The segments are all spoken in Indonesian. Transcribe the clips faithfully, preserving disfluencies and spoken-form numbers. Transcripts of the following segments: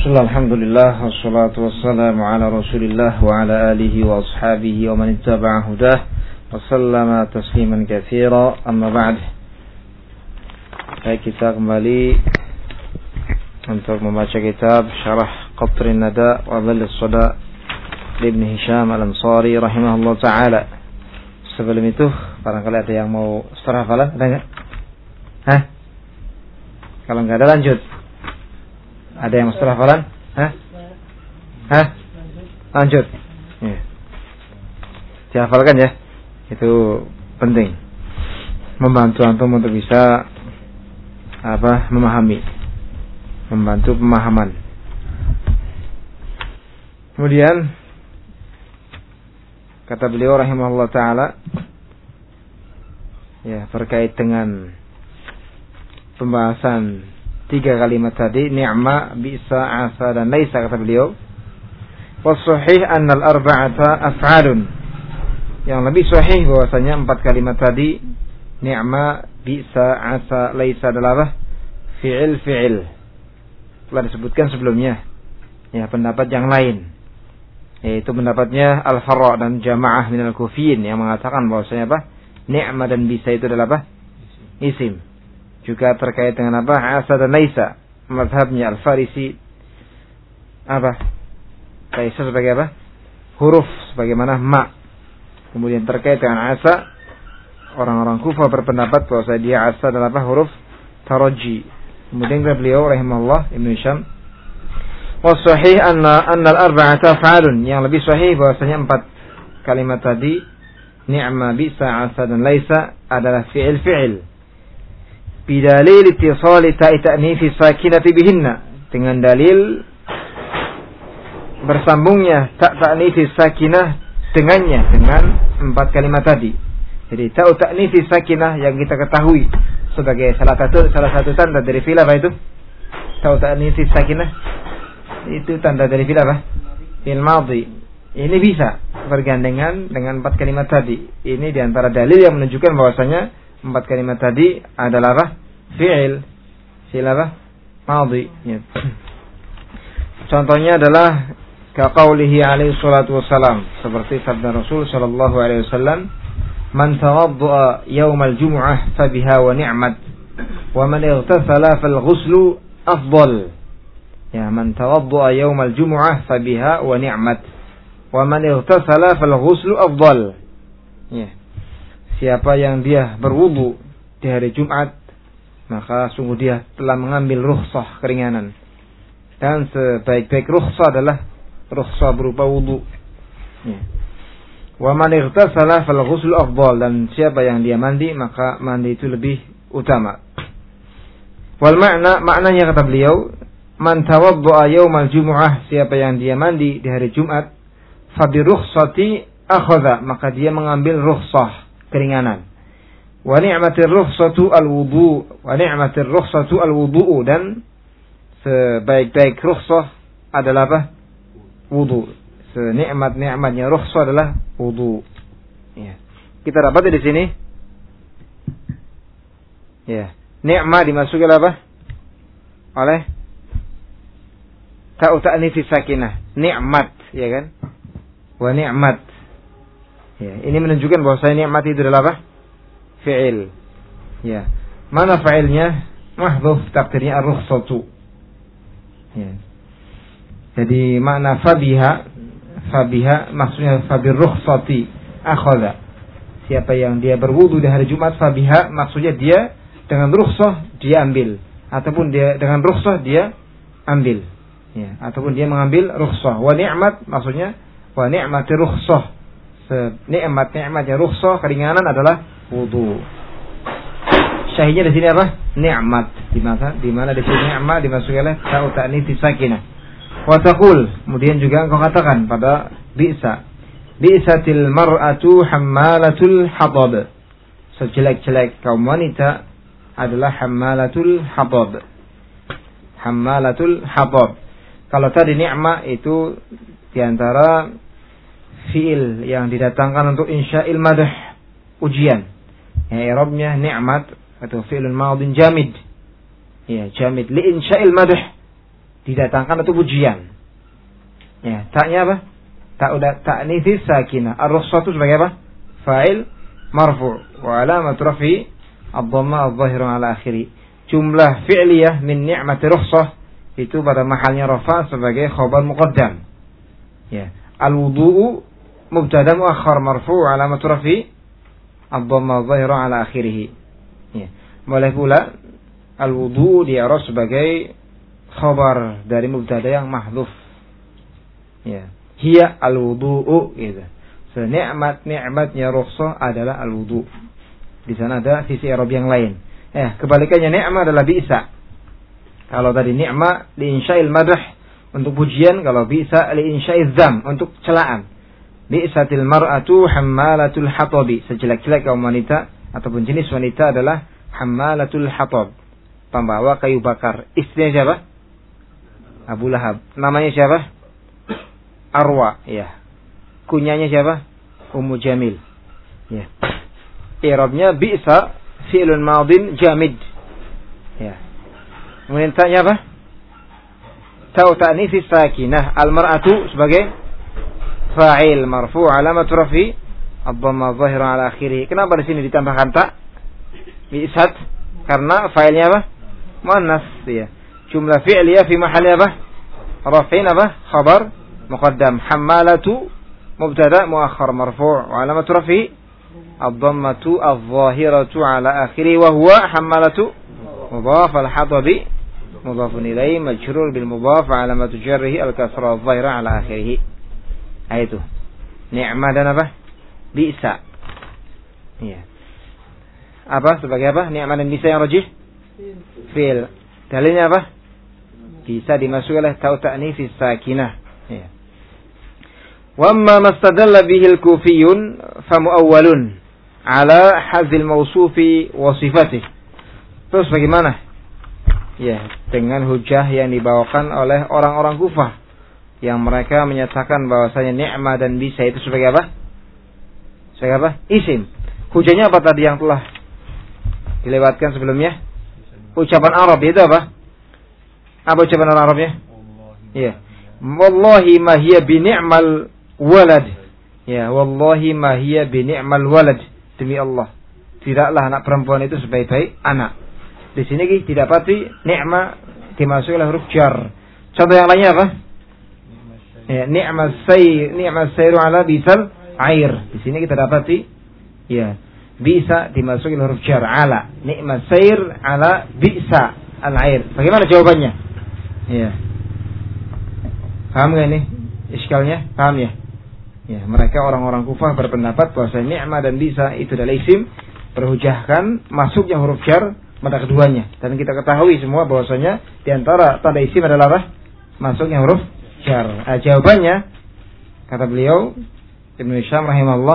Bismillah, alhamdulillah, wassalatu wassalamu ala rasulillah wa ala alihi wa ashabihi wa man ittaba'a hudah wa sallama tasliman katsira, amma ba'd. Baik, kita kembali untuk membaca kitab Syarah Qatrin Nada wa Dhillis Sada Ibn Hisham Al-Ansari rahimahullah ta'ala. Sebelum itu, barangkali ada yang mau setengah hafalan, ada enggak? Hah? Kalau enggak ada lanjut. Ada yang setelah hafalan? Hah? Hah? Lanjut. Ya. Dihafalkan ya. Itu penting. Membantu antum untuk bisa apa? Memahami. Membantu pemahaman. Kemudian kata beliau rahimahullah taala, ya, terkait dengan pembahasan tiga kalimat tadi, ni'ma, bisa, asa, dan laisa, kata beliau. Was-sahih annal arba'ata af'alun. Yang lebih sahih bahwasanya empat kalimat tadi, ni'ma, bisa, asa, laisa adalah apa? Fi'il, fi'il. Telah disebutkan sebelumnya. Ya, pendapat yang lain, yaitu pendapatnya Al-Farra dan Jamaah minal Kufiyin yang mengatakan bahwasanya apa? Ni'ma dan bisa itu adalah apa? Isim. Juga terkait dengan apa? Asa dan laisa. Mazhabnya Al-Farisi apa? Laisa sebagai apa? Huruf, sebagaimana ma. Kemudian terkait dengan asa, orang-orang Kufah berpendapat bahwa dia asa adalah apa? Huruf taraji. Kemudian beliau rahimahullah Ibnu Hisham, was-sahih anna anna al-arba'ata af'alun. Yang lebih sahih bahwasanya empat kalimat tadi, ni'ma, bisa, asa, dan laisa adalah fi'il, fi'il. Bidalil ittisali ta'i ta'nifi sakinati bihinna, dengan dalil bersambungnya ta' ta'nifi sakinah dengannya, dengan empat kalimat tadi. Jadi ta'u ta'nifi sakinah yang kita ketahui sebagai salah satu salah satu tanda dari fi'il apa itu? Ta'u ta'nifi sakinah itu tanda dari fi'il apa? Fi'il madhi. Ini bisa bergandengan dengan empat kalimat tadi. Ini diantara dalil yang menunjukkan bahwasanya empat kalimat tadi adalah apa? Fi'il. Fi'il apa? Madhi. Ya. Contohnya adalah kaqaulihi alaihi salatu wassalam, seperti sabda Rasul sallallahu alaihi wasallam, man tawadda'a yaumal jumu'ah fabiha wa ni'mat, wa man ightasala fal ghuslu afdal. Ya, man tawadda'a yaumal jumu'ah fabiha wa ni'mat, wa man ightasala fal ghuslu afdal. Ya. Siapa yang dia berwudu di hari Jumat, maka sungguh dia telah mengambil rukhsah, keringanan. Dan sebaik-baik rukhsah adalah rukhsah berupa wudu. Ya. Wa man ightasala fal ghuslu afdal, dan siapa yang dia mandi, maka mandi itu lebih utama. Wal makna, maknanya kata beliau, man tawadda'a yaumal jumu'ah, siapa yang dia mandi di hari Jumat, fa bi rukhsati akhadha, maka dia mengambil rukhsah, keringanan. Wa ni'matir rukhsatu al-wudu, wa ni'matir rukhsatu al-wudu, dan sebaik-baik rukhsah adalah apa? Wudu. Senikmat-nikmatnya rukhsah adalah wudu. Ya. Kita dapat di sini, ya, ni'mah dimasuki apa? Oleh ta'u ta'nits sakinah, nikmat, ya kan? Wa ni'mat. Ya, ini menunjukkan bahwa saya nikmat itu adalah apa? Fi'il. Ya. Mana fa'ilnya? Mahdhuf, takdirnya ar-rukhsatu. Ya. Jadi makna fabiha, fabiha maksudnya fabir rukhsati akhadha. Siapa yang dia berwudu di hari Jumat, fabiha maksudnya dia dengan rukhsah dia ambil, ataupun dia dengan rukhsah dia ambil. Ya, ataupun dia mengambil rukhsah. Wa ni'mat maksudnya wa ni'mati rukhsah. Nikmat-nikmatnya rukhsah, keringanan adalah wudu. Syahidnya di sini apa? Nikmat. Di mana? Di mana di sini nikmat dimasuki oleh ta'u ta'nits sakinah. Wa taqul, kemudian juga engkau katakan pada bi'sa, bi'satil mar'atu hammalatul hatab. Sejelek-jelek kaum wanita adalah hammalatul hatab. Hammalatul hatab. Kalau tadi ni'ma itu diantara fi'il yang didatangkan untuk insya'il madh, ujian. Ya, i'rabnya ni'mat atau fi'lun madhin jamid. Ya, jamid li insya'il madh. didatangkan itu pujian. Ya, taknya apa? Tak udah ta'nits sakinah. Ar-rukhsah itu sebagai apa? Fa'il marfu' wa alamat rafi ad-dhamma adh-dhahiru ala akhiri. Jumlah fi'liyah min ni'mati rukhsah itu pada mahalnya rafa sebagai khabar muqaddam. Ya, al-wudu'u mubtada muakhar marfu' alamat rafi ad-dhamma adh-dhahiru ala akhirih. Ya, boleh pula al-wudu'u di'rab sebagai khabar dari mubtada yang mahdhuf. Ya, hiya al-wudu'u gitu. So, nikmat nikmatnya rukhsah adalah al-wudu. Di sana ada sisi i'rab yang lain. Eh, kebalikannya ni'mah adalah bi'sa. Kalau tadi ni'mah li insya'il madh untuk pujian, kalau bi'sa li insya'il dzam untuk celaan. Bi'satil mar'atu hammalatul hatabi. Sejelek-jelek kaum wanita ataupun jenis wanita adalah hammalatul hatab, pembawa kayu bakar. Istrinya siapa? Abu Lahab. Namanya siapa? Arwa, ya. Kunyanya siapa? Ummu Jamil. Ya. I'rabnya bi'sa fi'lun madin jamid. Ya. Kemudian tanya apa? Ta'u ta'nits sakinah. Al-mar'atu sebagai fa'il marfu' alamat rafi ad-dhamma adh-dhahiru ala akhirih. Kenapa di sini ditambahkan ta? Bi'sat karena fa'ilnya apa? Muannas, ya. Jumlah fi'liyah fi mahalli apa? Raf'in apa? Khabar muqaddam. Hammalatu mubtada muakhar marfu' wa alamat rafi ad-dhammatu adh-dhahiratu ala akhirih wa huwa hammalatu mudhaf al-hatabi mudhafun ilayhi majrur bil mudhaf alamatu jarrihi al-kasra adh-dhahira ala akhirih. Itu ni'mah dan apa? Bi'sa. Iya. Apa sebagai apa? Ni'mah dan bisa yang rajih? Fi'il. Dalilnya apa? Bisa dimasuki oleh ta'u ta'nits sakinah. Ya. Wa amma mastadalla bihi al-kufiyun fa muawwalun ala hadzil mawsufi wa sifatih. Terus bagaimana? Ya, dengan hujah yang dibawakan oleh orang-orang Kufah yang mereka menyatakan bahwasanya ni'mah dan bisa itu sebagai apa? Sebagai apa? Isim. Hujahnya apa tadi yang telah dilewatkan sebelumnya? Ucapan Arab itu apa? Apa ucapan orang Arabnya? Iya. Wallahi ma hiya bi ni'mal walad. Ya, wallahi ma hiya bi ni'mal walad. Demi Allah, tidaklah anak perempuan itu sebaik-baik anak. Di sini kita didapati ni'mah dimasuki oleh huruf jar. Contoh yang lainnya apa? Ya, ni'mas sayr, ni'mas sayru ala bisal air. Di sini kita dapati ya, bisa dimasuki huruf jar ala. Ni'mas sayr ala bisa al-air. Bagaimana jawabannya? Ya. Paham enggak ini? Iskalnya? Paham ya? Ya, mereka orang-orang Kufah berpendapat bahwa ni'mah dan bisa itu adalah isim, berhujahkan masuknya huruf jar pada keduanya. Dan kita ketahui semua bahwasanya di antara tanda isim adalah apa? Masuknya huruf jar. Nah, jawabannya kata beliau Ibnu Hisham rahimahullah,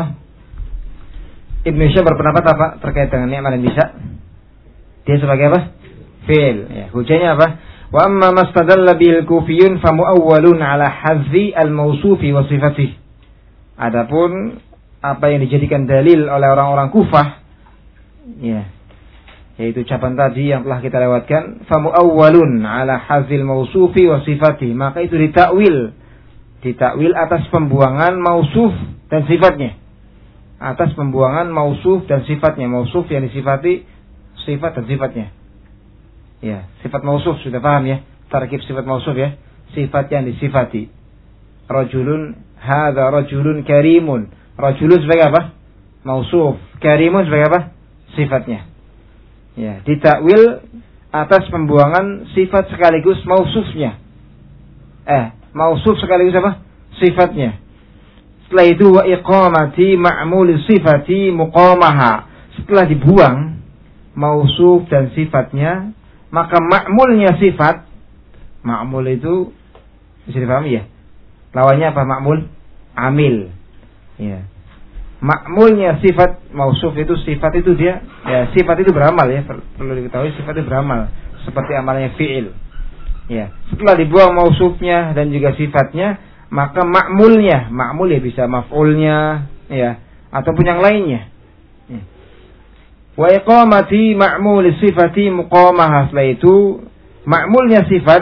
Ibnu Hisham berpendapat apa terkait dengan ni'mah dan bisa? Dia sebagai apa? Fi'il. Ya, hujahnya apa? Wa amma mastadalla bil kufiyun fa muawwalun ala hazzi al-mawsufi wa sifatihi. Adapun apa yang dijadikan dalil oleh orang-orang Kufah, ya, yaitu ucapan tadi yang telah kita lewatkan, fa muawwalun ala hazzi al-mawsufi wa sifatihi, maka itu ditakwil, ditakwil atas pembuangan mausuf dan sifatnya. Atas pembuangan mausuf dan sifatnya. Mausuf yang disifati, sifat dan sifatnya. Ya, sifat mausuf sudah paham ya. Tarkib sifat mausuf ya. Sifat yang disifati. Rajulun, hadza rajulun karimun. Rajulun sebagai apa? Mausuf. Karimun sebagai apa? Sifatnya. Ya, ditakwil atas pembuangan sifat sekaligus mausufnya. Eh, mausuf sekaligus apa? Sifatnya. Setelah itu wa iqamati ma'mul sifati muqamaha. Setelah dibuang mausuf dan sifatnya, maka ma'mulnya sifat, ma'mul itu bisa dipahami ya. Lawannya apa ma'mul? Amil. Ya. Ma'mulnya sifat mausuf itu, sifat itu dia, ya sifat itu beramal ya, perlu diketahui sifat itu beramal seperti amalnya fi'il. Ya. Setelah dibuang mausufnya dan juga sifatnya, maka ma'mulnya, ma'mul ya bisa maf'ulnya ya ataupun yang lainnya. Ya. Wa iqamati ma'mul sifati muqamah. Setelah itu ma'mulnya sifat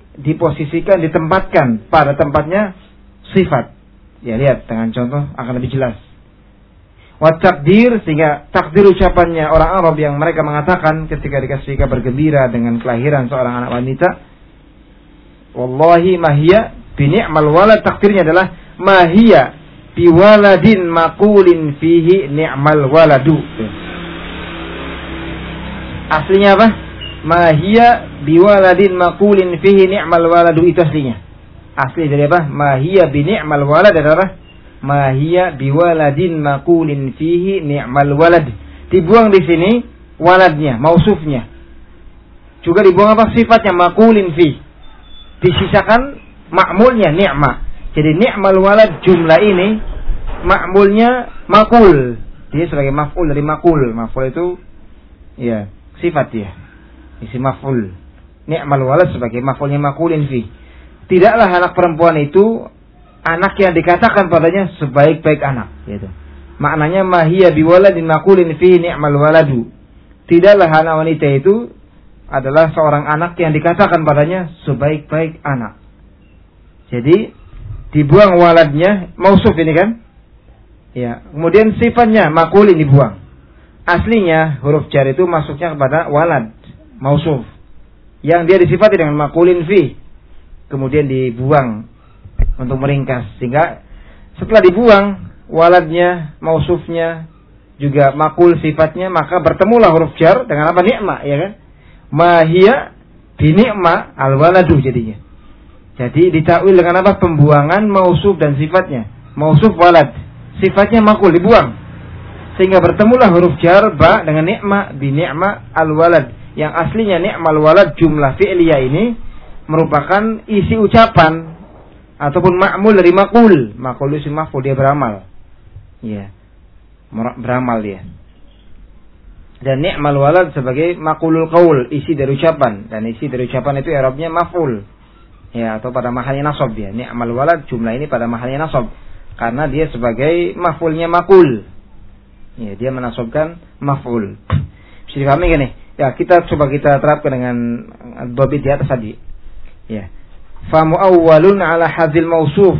diposisikan, ditempatkan pada tempatnya sifat. Ya, lihat dengan contoh akan lebih jelas. Wa takdir, sehingga takdir ucapannya orang Arab yang mereka mengatakan ketika dikasih kabar gembira dengan kelahiran seorang anak wanita, wallahi mahiyya bi ni'mal walad, takdirnya adalah mahiyya bi waladin maqulin fihi ni'mal waladu. Aslinya apa? Mahiyya bi waladin maqulin fihi ni'mal waladu, itu aslinya. Asli dari apa? Mahiyya bi ni'mal walad adalah mahiyya biwaladin maqulin fihi ni'mal walad. Dibuang di sini waladnya, mausufnya. Juga dibuang apa? Sifatnya maqulin fi. Disisakan ma'mulnya ni'ma. Jadi ni'mal walad jumlah ini ma'mulnya maqul. Dia sebagai maf'ul dari maqul. Maf'ul itu ya, sifat dia. Isi maf'ul. Ni'mal walad sebagai maf'ulnya maqulin fi. Tidaklah anak perempuan itu anak yang dikatakan padanya sebaik-baik anak, gitu. Maknanya mahiyya biwaladin maqulin fihi ni'mal waladu. Tidaklah anak wanita itu adalah seorang anak yang dikatakan padanya sebaik-baik anak. Jadi dibuang waladnya, mausuf ini kan? Ya, kemudian sifatnya maqulin dibuang. Aslinya huruf jar itu masuknya kepada walad, mausuf. Yang dia disifati dengan maqulin fi. Kemudian dibuang untuk meringkas, sehingga setelah dibuang waladnya, mausufnya, juga makul sifatnya, maka bertemulah huruf jar dengan apa? Ni'ma, ya kan? Mahiyya bi ni'ma al waladu jadinya. Jadi ditakwil dengan apa? Pembuangan mausuf dan sifatnya. Mausuf walad, sifatnya makul dibuang, sehingga bertemulah huruf jar ba dengan ni'ma bi ni'ma al walad. Yang aslinya ni'mal walad jumlah fi'liyah ini merupakan isi ucapan ataupun ma'mul dari makul. Makul itu maf'ul, dia beramal. Ya. Beramal dia. Dan ni'mal walad sebagai maqulul qaul, isi dari ucapan. Dan isi dari ucapan itu i'rabnya maf'ul. Ya, atau pada mahalnya nasab dia. Ni'mal walad jumlah ini pada mahalnya nasab karena dia sebagai maf'ulnya maqul. Ya, dia menasabkan maf'ul. Bisa dipahami kan nih? Ya, kita coba kita terapkan dengan dhabit di atas tadi. Ya. Fa muawwalun ala hadzal mausuf.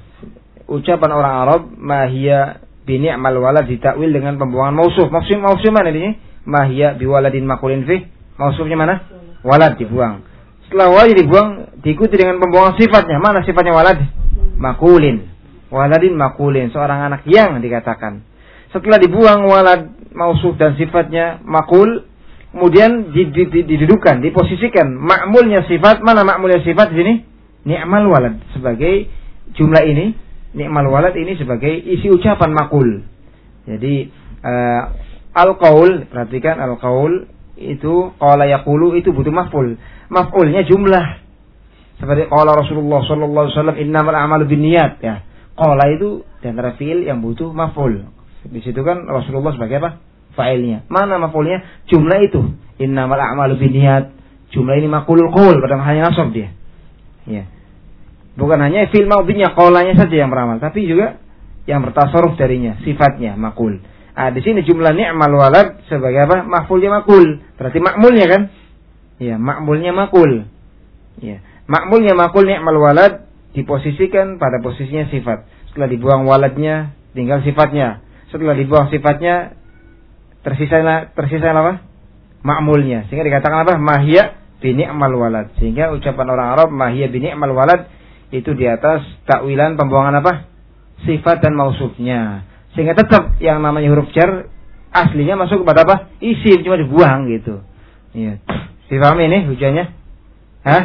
Ucapan orang Arab mahiyya bi ni'mal walad ditakwil dengan pembuangan mausuf. Maksud mausuf mana ini? Mahiyya bi waladin maqulin fi. Mausufnya mana? Walad dibuang. Setelah walad dibuang diikuti dengan pembuangan sifatnya. Mana sifatnya walad? Maqulin. Waladin maqulin, seorang anak yang dikatakan. Setelah dibuang walad, mausuf dan sifatnya maqul, kemudian didudukan, diposisikan ma'mulnya sifat. Mana ma'mulnya sifat di sini? Ni'mal walad sebagai jumlah ini, ni'mal walad ini sebagai isi ucapan maqul. Jadi uh, al-qaul, perhatikan al-qaul itu qala yaqulu itu butuh maf'ul. Maf'ulnya jumlah. Seperti qala Rasulullah sallallahu alaihi wasallam innamal a'malu binniyat, ya. Qala itu di antara fiil yang butuh maf'ul. Di situ kan Rasulullah sebagai apa? Fa'ilnya. Mana maf'ulnya? Jumlah itu. Innamal a'malu binniyat. Jumlah ini maqulul qaul, pada mahalnya nasab dia. Ya. Bukan hanya fi'il madhinya, qaulanya saja yang beramal, tapi juga yang bertasarruf darinya, sifatnya maqul. Ah, di sini jumlah ni'mal walad sebagai apa? Maf'ulnya maqul. Berarti ma'mulnya kan? Ya, ma'mulnya maqul. Ya. Ma'mulnya maqul ni'mal walad diposisikan pada posisinya sifat. Setelah dibuang waladnya, tinggal sifatnya. Setelah dibuang sifatnya, tersisa tersisa apa? Ma'mulnya. Sehingga dikatakan apa? Mahiyya bi ni'mal walad. Sehingga ucapan orang Arab mahiyya bi ni'mal walad itu di atas takwilan pembuangan apa? Sifat dan mausufnya. Sehingga tetap yang namanya huruf jar aslinya masuk kepada apa? Isim, cuma dibuang gitu. Iya. Dipahami ini hujahnya? Hah?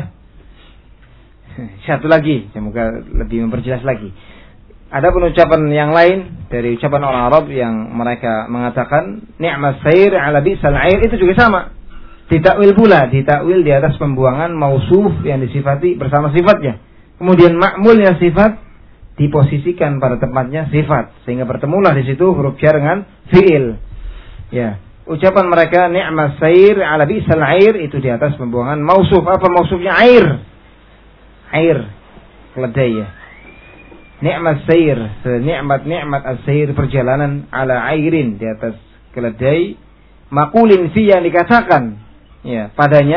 Satu lagi, semoga lebih memperjelas lagi. Ada pun ucapan yang lain dari ucapan orang Arab yang mereka mengatakan ni'mas sair ala bi'sal air, itu juga sama. Ditakwil pula, ditakwil di atas pembuangan mausuf yang disifati bersama sifatnya. Kemudian ma'mulnya sifat diposisikan pada tempatnya sifat, sehingga bertemulah di situ huruf jar dengan fiil. Ya, ucapan mereka ni'mas sair ala bi'sal air itu di atas pembuangan mausuf. Apa mausufnya? Air. Air, keledai ya. Ni'mas sair, nikmat nikmat as-sair, perjalanan ala airin, di atas keledai. Maqulin fi yang dikatakan ya padanya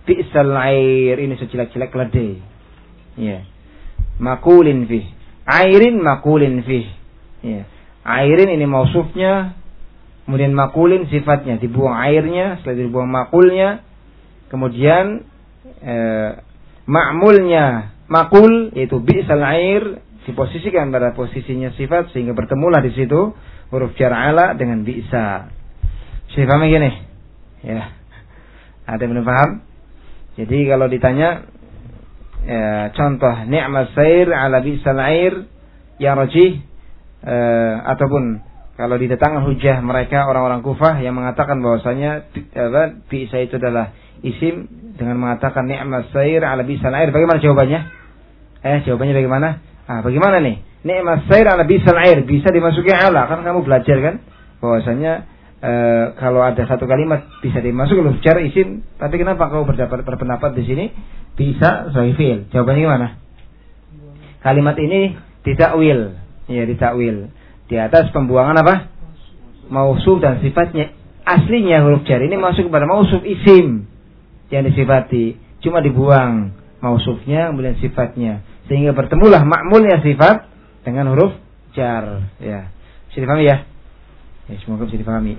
bi'sal air, ini sejelek-jelek keledai. Ya. Makulin fih. Airin makulin fih. Ya. Airin ini mausufnya, kemudian makulin sifatnya, dibuang airnya, setelah dibuang makulnya, kemudian eh, ma'mulnya makul yaitu bi'sal air diposisikan pada posisinya sifat sehingga bertemulah di situ huruf jar ala dengan bi'sa. Saya paham gini? Ya. Ada yang belum paham? Jadi kalau ditanya ya, contoh ni'mas sair ala bi'sal air yang rajih eh, ataupun kalau didatangkan hujah mereka orang-orang Kufah yang mengatakan bahwasanya apa bi'sa itu adalah isim dengan mengatakan ni'mas sair ala bi'sal air, bagaimana jawabannya? Eh jawabannya bagaimana? Ah bagaimana nih? Ni'mas sair ala bi'sal air bisa dimasuki ala, kan kamu belajar kan bahwasanya e, kalau ada satu kalimat bisa dimasukkan huruf jar isim, tapi kenapa kau berdapat berpendapat di sini bisa sebagai fi'il? Jawabannya gimana? Kalimat ini ditakwil, ya ditakwil di atas pembuangan apa? Mausuf dan sifatnya. Aslinya huruf jar ini masuk kepada mausuf isim yang disifati, cuma dibuang mausufnya kemudian sifatnya sehingga bertemulah ma'mulnya sifat dengan huruf jar. Ya, bisa dipahami ya? Ya, semoga bisa dipahami.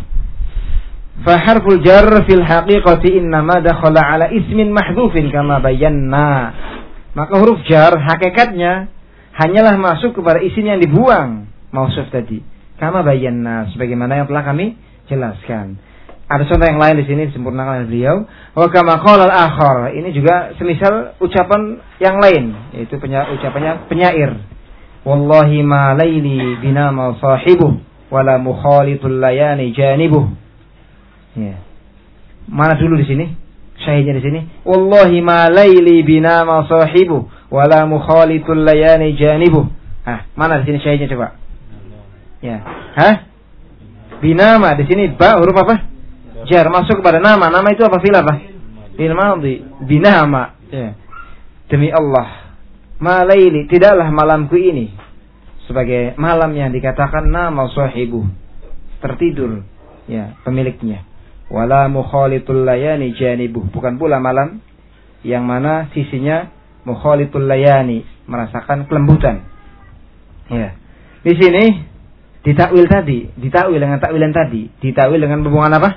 Fa harful jar fil haqiqati innama dakhala ala ismin mahdhufin kama bayanna. Maka huruf jar hakikatnya hanyalah masuk kepada isim yang dibuang mausuf tadi. Kama bayanna, sebagaimana yang telah kami jelaskan. Ada contoh yang lain di sini disempurnakan oleh beliau. Wa kama qala al-akhar, ini juga semisal ucapan yang lain, yaitu penya, ucapannya penyair. Wallahi ma laili binama sahibuh wala mukhalitul layani janibuh. Ya. Mana dulu di sini? Syahidnya di sini. Wallahi ma laili binama sahibuh wala mukhalitul layani janibuh. Ah, mana di sini syahidnya coba? Ya. Hah? Binama di sini ba huruf apa? Jar masuk kepada nama. Nama itu apa? Fi'il apa? Fi'il madhi. Binama. Ya. Demi Allah. Malaili, tidaklah malamku ini sebagai malam yang dikatakan nama sahibu, tertidur ya pemiliknya. Wala mukhalitul layani janibuh, bukan pula malam yang mana sisinya mukhalitul layani, merasakan kelembutan. Ya. Di sini ditakwil tadi, ditakwil dengan takwilan tadi, ditakwil dengan pembuangan apa?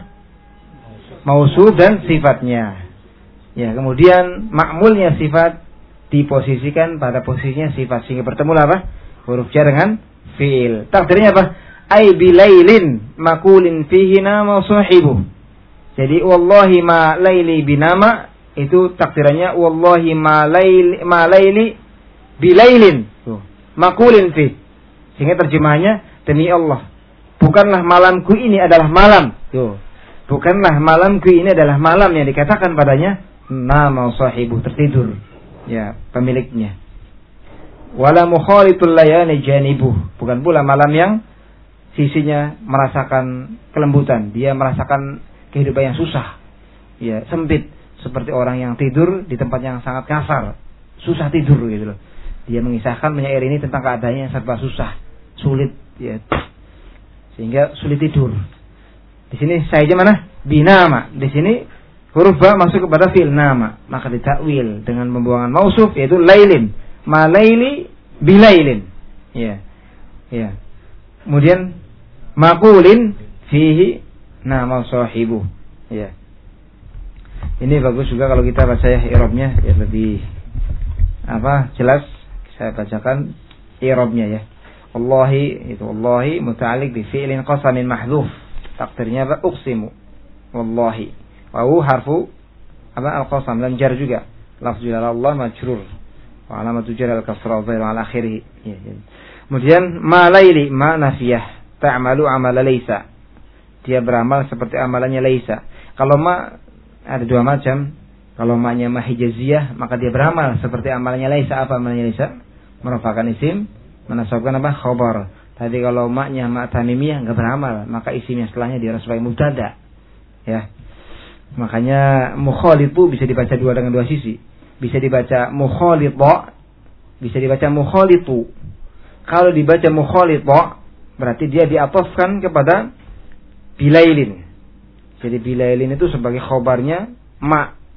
Mausuf dan sifatnya. Ya, kemudian ma'mulnya sifat diposisikan pada posisinya sifat sehingga bertemu apa? Huruf jar dengan fi'il. Takdirnya apa? Ai bilailin makulin fihi nama sahibu. Jadi wallahi ma laili binama itu takdirannya wallahi ma laili ma laili bilailin. Tuh. Makulin fi. Sehingga terjemahannya demi Allah, bukanlah malamku ini adalah malam. Tuh. Bukanlah malamku ini adalah malam yang dikatakan padanya nama sahibu, tertidur. Ya, pemiliknya. Wala mukhalitul layani janibuh, bukan pula malam yang sisinya merasakan kelembutan, dia merasakan kehidupan yang susah. Ya, sempit seperti orang yang tidur di tempat yang sangat kasar, susah tidur gitu loh. Dia mengisahkan penyair ini tentang keadaannya yang serba susah, sulit ya. Sehingga sulit tidur. Di sini saja mana? Binama. Di sini huruf ba masuk kepada fi'il nama, maka ditakwil dengan pembuangan mausuf yaitu lailin, ma laili bilailin. Ya. Ya. Kemudian maqulin fihi nama sahibu. Ya. Ini bagus juga kalau kita baca ya i'rabnya ya lebih apa? Jelas. Saya bacakan i'rabnya ya. Wallahi itu wallahi muta'alliq bi fi'lin qasamin mahdhuf. Takdirnya apa? Uqsimu. Wallahi. Wa harfu apa al-qasam dan jar juga. Lafzul Allah majrur. Wa alamatu jar al-kasra dhahir ala akhirih. Ya, ya. Kemudian ma laili ma nafiyah ta'malu amala laisa. Dia beramal seperti amalannya laisa. Kalau ma ada dua macam. Kalau ma-nya ma hijaziyah maka dia beramal seperti amalannya laisa. Apa amalannya laisa? Merupakan isim, menasabkan apa? Khabar. Tadi kalau ma-nya ma tamimiyah enggak beramal, maka isimnya setelahnya dia sebagai mubtada. Ya. Makanya mukhalitu bisa dibaca dua dengan dua sisi. Bisa dibaca mukhalita, bisa dibaca mukhalitu. Kalau dibaca mukhalita berarti dia diatofkan kepada bilailin. Jadi bilailin itu sebagai khobarnya ma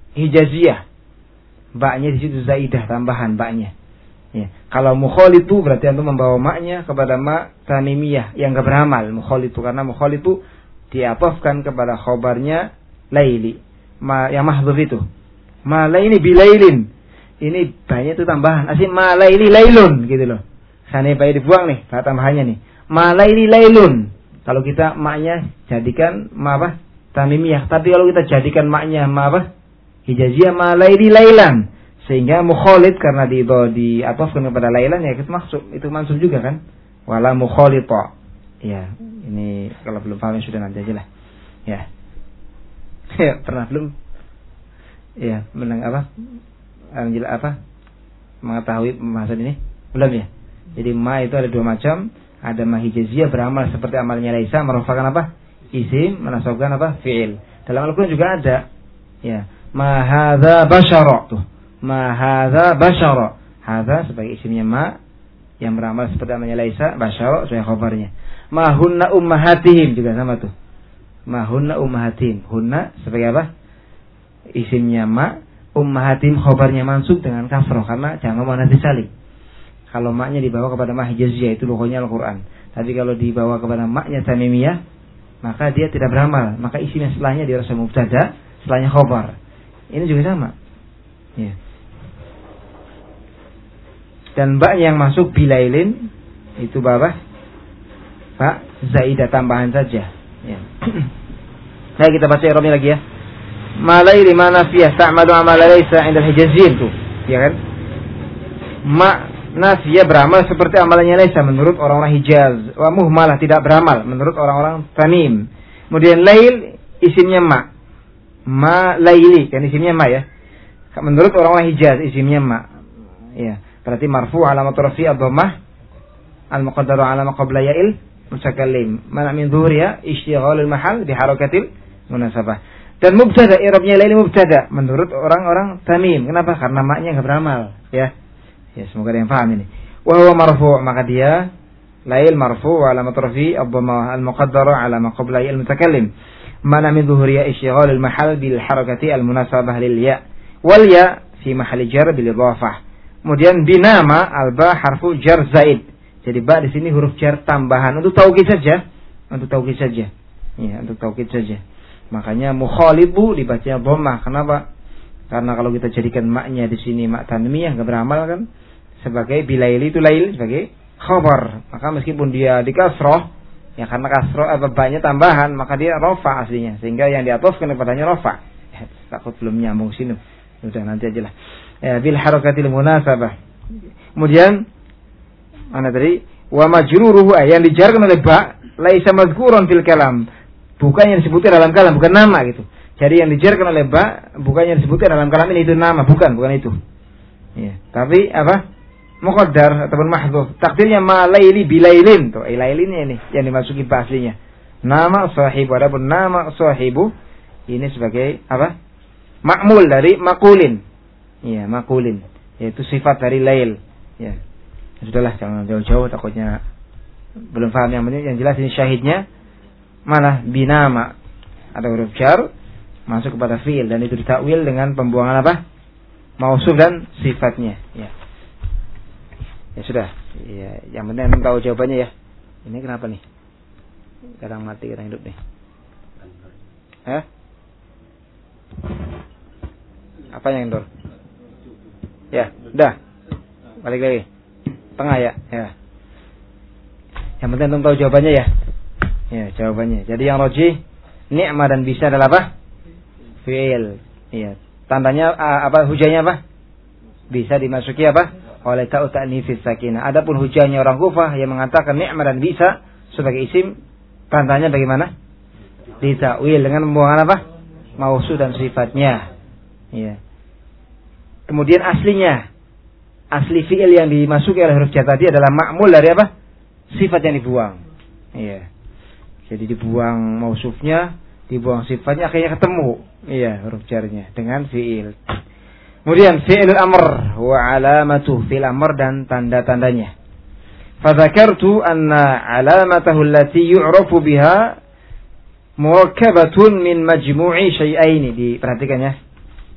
hijaziyah. Ba-nya di situ zaidah, tambahan ba-nya. Ya. Kalau mukhalitu berarti antum membawa maknya kepada ma tamimiyah yang enggak beramal, mukhalitu, karena mukhalitu diatofkan kepada khobarnya laili. Ma yang mahdzuf itu. Ma laili bilailin. Ini banyak itu tambahan. Asli ma laili lailun gitu loh. Sana bayi dibuang nih, kata tambahannya nih. Ma laili lailun. Kalau kita maknya jadikan ma apa? Tamimiyah. Tapi kalau kita jadikan maknya ma apa? Hijaziyah, ma laili lailan. Sehingga mukhalid karena di di atofkan kepada lailan ya itu maksud, itu mansub juga kan? Wala mukhalita. Ya, ini kalau belum paham sudah nanti aja lah. Ya. Ya, pernah belum? Ya, menang apa? Anjil apa? Mengetahui pembahasan ini? Belum ya? Jadi ma itu ada dua macam, ada ma hijaziyah beramal seperti amalnya laisa, merupakan apa? Isim, menasabkan apa? Fi'il. Dalam Al-Qur'an juga ada. Ya, ma hadza basyara tuh. Ma hadza basyara. Hadza sebagai isimnya ma yang beramal seperti amalnya laisa, basyara sebagai khabarnya. Ma hunna ummahatihim juga sama tuh. Ma hunna ummahatihim. Hunna sebagai apa? Isimnya ma, ummahatihim khabarnya mansub dengan kasrah karena jangan mau nanti saling. Kalau maknya dibawa kepada ma hijaziyah itu logonya Al-Qur'an. Tapi kalau dibawa kepada maknya tamimiyah, maka dia tidak beramal. Maka isinya setelahnya dia rasa mubtada, setelahnya khabar. Ini juga sama. Ya. Dan ba yang masuk bilailin itu bawah ba zaidah tambahan saja. Ya. Nah kita baca i'rabnya lagi ya. Ma laili ma nafiyah ta'malu amala laysa 'inda al-hijaziyyin tuh, ya kan? Ma nafiyah beramal seperti amalannya laysa menurut orang-orang Hijaz, wa muhmalah tidak beramal menurut orang-orang Tamim. Kemudian lail isimnya ma. Ma laili kan isimnya ma ya. Menurut orang-orang Hijaz isimnya ma. Ya. Berarti marfu' alamat rafi' ad-dhammah al-muqaddaru ala ma qabla ya'il mutakallim. Mana min dhuhriya ishtighalul mahal bi harakatil munasabah. Dan mubtada i'rabnya laili mubtada menurut orang-orang Tamim. Kenapa? Karena maknya enggak beramal, ya. Ya, semoga ada yang paham ini. Wa huwa marfu', maka dia lail marfu' alamat rafi' ad-dhammah al-muqaddaru ala ma qabla ya'il mutakallim. Mana min dhuhriya ishtighalul mahal bil harakati al-munasabah lil ya'. Wal ya' fi mahalli jar bil idhafah. Kemudian binama alba harfu jar zaid. Jadi ba di sini huruf jar tambahan untuk taukid saja, untuk taukid saja. Ya, untuk taukid saja. Makanya mukhalibu dibacanya dhammah. Kenapa? Karena kalau kita jadikan maknya di sini mak tanmiyah enggak beramal kan? Sebagai bilaili itu lail sebagai khabar. Maka meskipun dia di kasrah, ya karena kasrah apa banyak tambahan, maka dia rafa aslinya. Sehingga yang diatofkan kepadanya rafa. Ya, takut belum nyambung sini. Udah nanti aja lah. Ya, bil harakatil munasabah. Kemudian mana tadi? Wa majruruhu yang dijarkan oleh ba laisa mazkuran fil kalam. Bukan yang disebutkan dalam kalam, bukan nama gitu. Jadi yang dijarkan oleh ba bukan yang disebutkan dalam kalam ini itu nama, bukan, bukan itu. Ya, tapi apa? Muqaddar ataupun mahdzuf. Takdirnya ma laili bilailin tuh. Eh, lailinnya ini yang dimasuki ba aslinya. Nama sahibu, adapun nama sahibu ini sebagai apa? Ma'mul dari makulin. Iya, makulin. Yaitu sifat dari lail. Ya. Sudahlah, jangan jauh-jauh takutnya belum paham yang penting. Yang jelas ini syahidnya mana? Binama. Ada huruf jar masuk kepada fi'il dan itu ditakwil dengan pembuangan apa? Mausuf dan sifatnya. Ya. Ya sudah. Ya, yang penting memang tahu jawabannya ya. Ini kenapa nih? Kadang mati, kadang hidup nih. Hah? Apa yang dor? Ya, udah. Balik lagi. Tengah ya, ya. Yang penting antum tahu jawabannya ya. Ya, jawabannya. Jadi yang rajih ni'ma dan bisa adalah apa? Fi'il. Iya. Tandanya apa? Hujahnya apa? Bisa dimasuki apa? Oleh ta'u ta'nifis sakinah. Adapun hujahnya orang Kufah yang mengatakan ni'ma dan bisa sebagai isim, tandanya bagaimana? Ditakwil dengan pembuangan apa? Mausuf dan sifatnya. Iya. Kemudian aslinya, asli fi'il yang dimasuki oleh huruf jar tadi adalah ma'mul dari apa? Sifat yang dibuang. Iya. Jadi dibuang mausufnya, dibuang sifatnya, akhirnya ketemu. Iya, huruf jarnya dengan fi'il. Kemudian fi'il amr wa alamatuh, fi'il amr dan tanda-tandanya. Fadzakartu anna alamatahu allati yu'rafu biha murakkabatun min majmu'i syai'aini. Diperhatikan ya.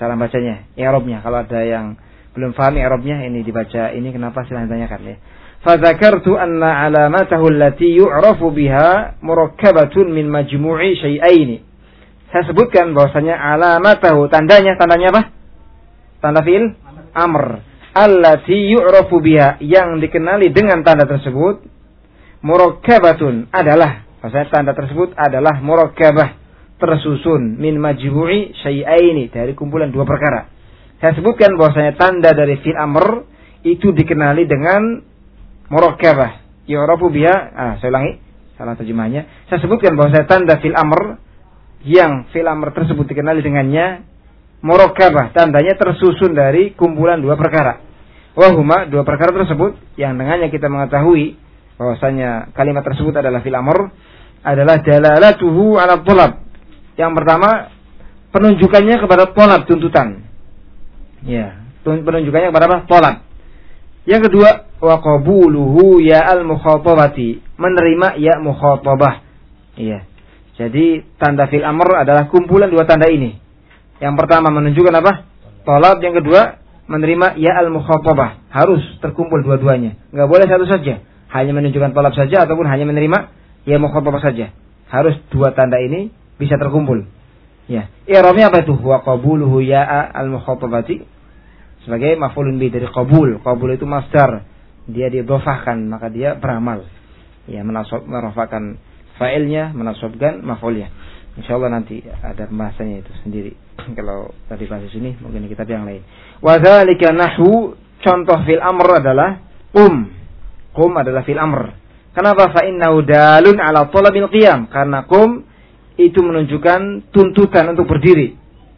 cara bacanya, i'rabnya. Kalau ada yang belum paham i'rabnya, ini dibaca ini kenapa silahkan tanyakan ya. Fadzakartu anna alamatahu allati yu'rafu biha murakkabatun min majmu'i syai'aini. Saya sebutkan bahwasanya alamatahu, tandanya, tandanya apa? Tanda fi'il amr. Allati yu'rafu biha, yang dikenali dengan tanda tersebut, murakkabatun adalah, maksudnya tanda tersebut adalah murakkabah, tersusun, min majmu'i syai'aini, dari kumpulan dua perkara. Saya sebutkan bahwasanya tanda dari fi'il amr itu dikenali dengan murakkabah. Yu'rafu biha, ah saya ulangi, salah terjemahnya. Saya sebutkan bahwasanya tanda fi'il amr yang fi'il amr tersebut dikenali dengannya murakkabah, tandanya tersusun dari kumpulan dua perkara. Wahuma, dua perkara tersebut yang dengannya kita mengetahui bahwasanya kalimat tersebut adalah fi'il amr adalah dalalatuhu 'ala thalab. Yang pertama, penunjukannya kepada thalab, tuntutan. Ya, penunjukannya kepada apa? Thalab. Yang kedua, wa qabuluhu ya al-mukhatabati, menerima ya mukhatabah. Iya. Jadi tanda fi'il amr adalah kumpulan dua tanda ini. Yang pertama menunjukkan apa? Thalab. Yang kedua menerima ya al-mukhatabah. Harus terkumpul dua-duanya. Enggak boleh satu saja. Hanya menunjukkan thalab saja ataupun hanya menerima ya mukhatabah saja. Harus dua tanda ini bisa terkumpul. Ya. I'rabnya apa itu? Wa qabuluhu ya al-mukhatabati sebagai maf'ulun bi dari qabul. Qabul itu masdar. Dia didhofahkan, maka dia beramal. Ya, menasab merafa'kan fa'ilnya, menasabkan maf'ulnya. Insyaallah nanti ada pembahasannya itu sendiri. Kalau tadi bahas ini mungkin kitab yang lain. Wa dzalika nahwu, contoh fil amr adalah qum. Qum adalah fil amr. Kenapa? Fa innahu dalun ala talabil qiyam. Karena qum itu menunjukkan tuntutan untuk berdiri.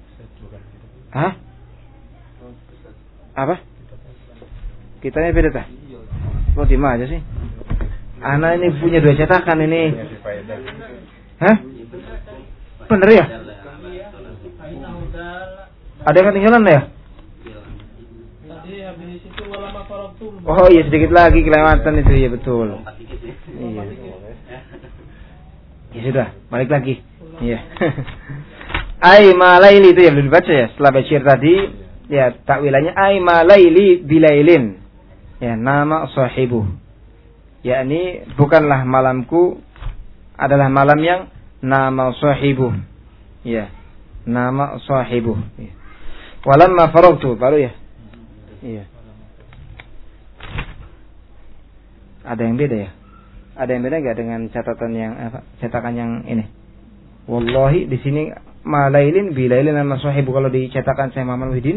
Hah? Apa? Kitanya beda tah? Oh, di mana aja sih? Anak ini punya dua cetakan ini. Hah? Bener ya? Ada yang ketinggalan ya? Oh iya, sedikit lagi kelewatan itu, ya betul. Iya. Ya sudah, balik lagi. Iya. Ai malaili itu yang belum dibaca ya. Setelah bacir tadi, ya takwilannya ai malaili bilailin. Ya, nama sahibu. Yakni bukanlah malamku adalah malam yang nama sahibu. Ya, nama sahibu. Ya. Walamma faragtu, baru ya. Iya. Ada yang beda ya? Ada yang beda enggak dengan catatan yang apa? Cetakan yang ini. Wallahi di sini malailin bilailin nama sahibu. Kalau di cetakan saya Muhammad Muhyiddin,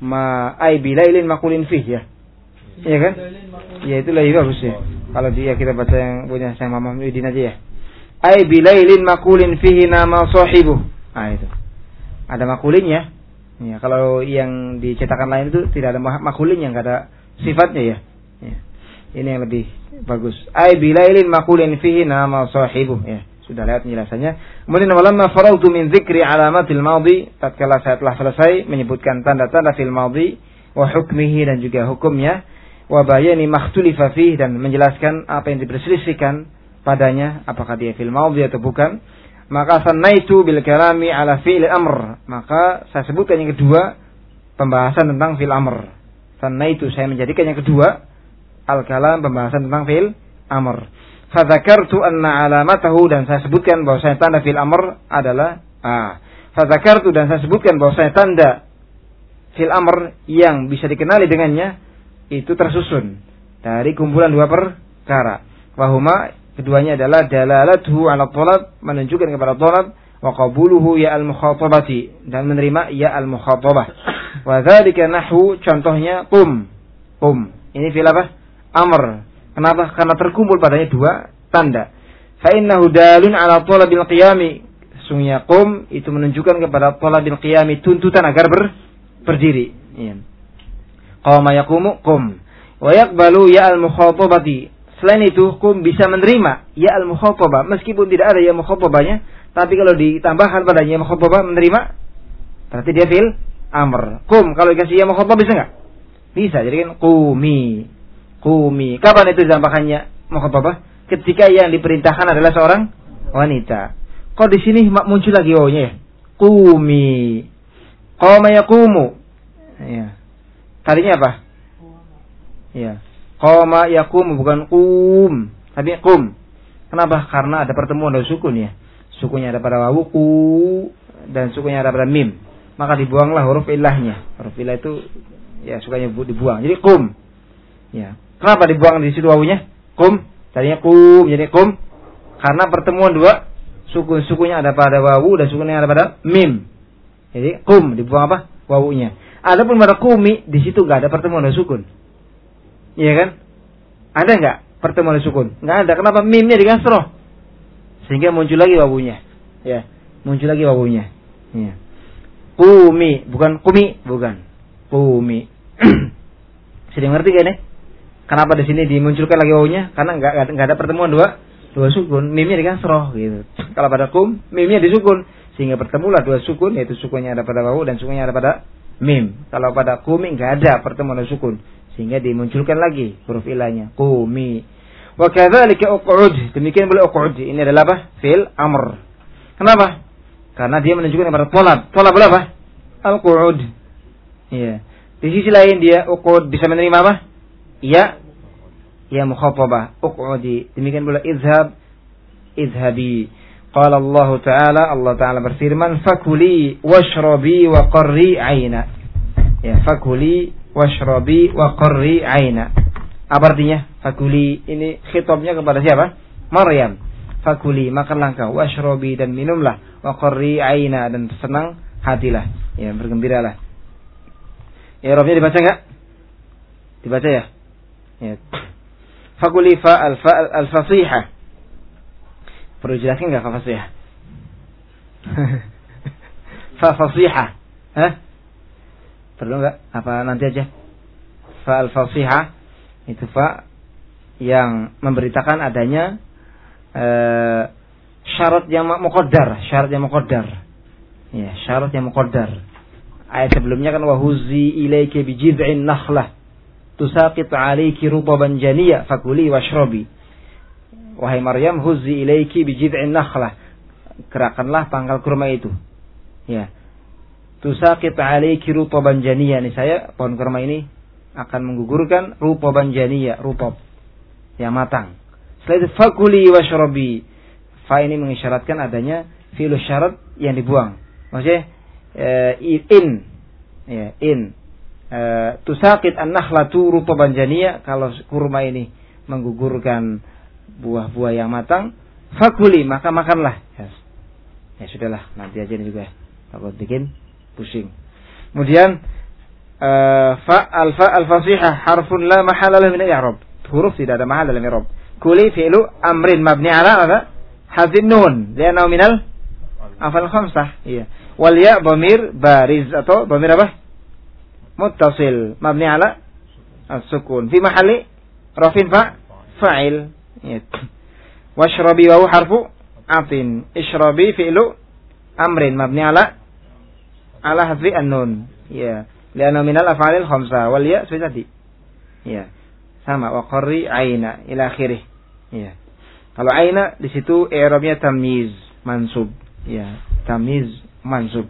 ma ai bilailin makulin fih ya. Iya kan? Ya itu lebih bagus ya. Kalau dia kita baca yang punya saya Muhammad Muhyiddin aja ya. Ai bilailin makulin fihi nama sahibu. Ah itu. Ada makulinnya. Ya, kalau yang di cetakan lain itu tidak ada makulinnya, enggak ada sifatnya ya. Ya. Ini yang lebih bagus. Ai bilailin makulin fihi nama sahibu. Ya, sudah lihat penjelasannya. Kemudian walamma farautu min dzikri alamatil madhi, tatkala saya telah selesai menyebutkan tanda-tanda fil madhi wa hukmihi dan juga hukumnya, wa bayani makhtulifa fihi dan menjelaskan apa yang diperselisihkan padanya, apakah dia fil madhi atau bukan. Maka sanaitu bil kalami ala fi'il amr. Maka saya sebutkan yang kedua, pembahasan tentang fi'il amr. Sanaitu, saya menjadikan yang kedua al-kalam, pembahasan tentang fi'il amr. Fadzakartu anna alamatahu, dan saya sebutkan bahwasanya tanda fi'il amr adalah ah. Fadzakartu, dan saya sebutkan bahwasanya tanda fi'il amr yang bisa dikenali dengannya itu tersusun dari kumpulan dua perkara. Wahuma, keduanya adalah dalalatuhu 'ala thalab, menunjukkan kepada thalab, wa qabuluhu ya al-mukhatabati, dan menerima ya al-mukhatabah. Wa dzalika nahwu, contohnya qum. Qum. Ini fi'il apa? Amr. Kenapa? Karena terkumpul padanya dua tanda. Fa innahu dalun 'ala talabil qiyami. Sungguhnya qum itu menunjukkan kepada talabil qiyami, tuntutan agar ber, berdiri. Iya. Qama yaqumu qum. Wa yaqbalu ya al-mukhatabati. Selain itu, kum bisa menerima ya al-mukhatabah, meskipun tidak ada ya mukhatabahnya, tapi kalau ditambahkan padanya ya mukhatabah menerima, berarti dia fi'il amr. Kum kalau dikasih ya mukhatabah bisa enggak? Bisa. Jadi kan qumi. Qumi. Kapan itu ditambahkannya mukhatabah? Ketika yang diperintahkan adalah seorang wanita. Kok di sini muncul lagi oh-nya ya? Qumi. Qama yaqumu. Ya. Tadinya apa? Ya. Qama yaqumu bukan qum, tapi qum. Kenapa? Karena ada pertemuan dari sukun ya. Sukunnya ada pada wawu ku dan sukunnya ada pada mim. Maka dibuanglah huruf ilahnya. Huruf ilah itu ya sukanya dibuang. Jadi qum. Ya. Kenapa dibuang di situ wawunya? Qum. Tadinya qum jadi qum karena pertemuan dua sukun. Sukunnya ada pada wawu dan sukunnya ada pada mim. Jadi qum dibuang apa? Wawunya. Adapun pada qumi di situ enggak ada pertemuan dari sukun. Iya kan? Ada enggak pertemuan dari sukun? Enggak ada. Kenapa? Mimnya dikasroh. Sehingga muncul lagi wawunya. Ya, muncul lagi wawunya. Ya. Qumi, bukan qumi, bukan. Qumi. Sudah ngerti kan nih? Kenapa di sini dimunculkan lagi wawunya? Karena enggak enggak ada pertemuan dua dua sukun, mimnya dikasroh gitu. Kalau pada qum, mimnya disukun. Sehingga bertemulah dua sukun, yaitu sukunnya ada pada wawu dan sukunnya ada pada mim. Kalau pada qumi enggak ada pertemuan dua sukun. Sehingga dimunculkan lagi huruf ilahnya. Qumi. Wa kadzalika uq'ud. Demikian boleh uq'ud. Ini adalah apa? Fi'il amr. Kenapa? Karena dia menunjukkan kepada talab. Talab apa? Al-qu'ud. Iya. Di sisi lain dia uq'ud bisa menerima apa? Ya. Ya mukhatabah. Uq'udi. Demikian boleh izhab. Izhabi. Qala Allah Ta'ala. Allah Ta'ala berfirman. Fakuli washrabi wa qarri aina. Ya. Fakuli washrabi wa qarri aina. Apa artinya? Fakuli ini khitabnya kepada siapa? Maryam. Fakuli makanlah kau, washrobi dan minumlah, wa qarri aina dan senang hatilah, ya bergembiralah. Ya Robnya dibaca enggak? Dibaca ya. Ya. Fakuli fa al fa al fasihah. Perlu jelaskan enggak fa fasihah? Fa fasihah. Hah? Perlu enggak? Apa nanti aja? Fa al fasihah itu fa yang memberitakan adanya e, syarat yang muqaddar, syarat yang muqaddar. Ya, syarat yang muqaddar. Ayat sebelumnya kan wahuzi ilaika bijid'in nakhlah tusaqit 'alayki rutaban janiyya fakuli washrabi. Wahai Maryam, huzi ilaiki bijid'in nakhlah. Gerakanlah pangkal kurma itu. Ya. Tusaqit 'alayki rutaban janiyya. Ini saya pohon kurma ini akan menggugurkan rutaban janiyya, rutab yang matang. Setelah itu fakuli washrabi. Fa ini mengisyaratkan adanya fi'il syarat yang dibuang. Maksudnya uh, in ya in uh, tusaqit an-nakhlatu rutaban janiyya, kalau kurma ini menggugurkan buah-buah yang matang, fakuli maka makanlah. Ya, ya sudahlah, nanti aja ini juga takut bikin pusing. Kemudian uh, fa al-fa al-fasihah harfun la mahala lahu min al-i'rab. Huruf tidak ada mahal dalam i'rab. Kuli fi'lu amrin mabni ala apa? Hazin nun, li'annahu minal afal khamsah. Iya. Wal ya dhamir bariz atau dhamir apa? Muttasil, mabni ala as-sukun. Fi mahalli rafin fa fa'il. Iya. Washrabi wa harfu atin. Ishrabi fi'lu amrin mabni ala ala hadfi an-nun. Iya. Li'annahu minal af'alil khamsah. Wal ya seperti tadi. Iya. Sama wa qarri aina ila akhirih. Ya. Kalau aina di situ i'rabnya tamyiz mansub. Ya, tamyiz mansub.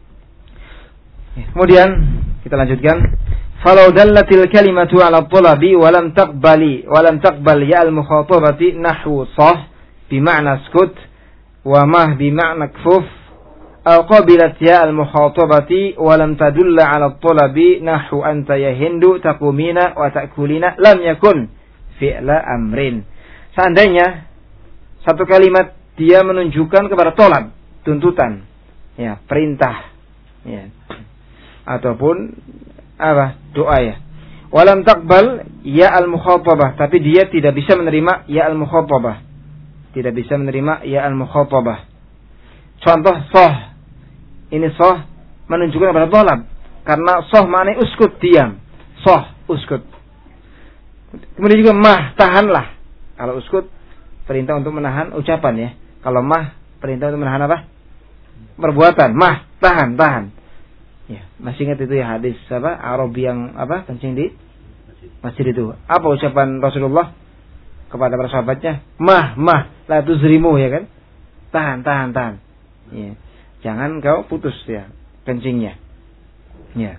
Ya. Kemudian kita lanjutkan. Falau dallatil kalimatu 'ala talabi wa lam taqbali wa lam taqbal ya al-mukhatabati nahwu sah bi ma'na skut wa mah bi ma'na kfuf aw qabilat ya al-mukhatabati wa lam tadulla 'ala talabi nahwu anta ya hindu taqumina wa ta'kulina lam yakun fi'la amrin. Seandainya satu kalimat dia menunjukkan kepada tolab, tuntutan, ya, perintah, ya, ataupun apa, doa ya. Walam taqbal ya al-mukhatabah, tapi dia tidak bisa menerima ya al-mukhatabah. Tidak bisa menerima ya al-mukhatabah. Contoh soh. Ini soh menunjukkan kepada tolab, karena soh maknanya uskut, diam. Soh, uskut. Kemudian juga mah, tahanlah. Kalau uskut perintah untuk menahan ucapan ya. Kalau mah perintah untuk menahan apa? Perbuatan. Mah, tahan, tahan. Ya, masih ingat itu ya hadis apa? Arab yang apa? Kencing di masjid itu. Apa ucapan Rasulullah kepada para sahabatnya? Mah, mah, la tuzrimu, ya kan? Tahan, tahan, tahan. Ya. Jangan kau putus ya kencingnya. Ya.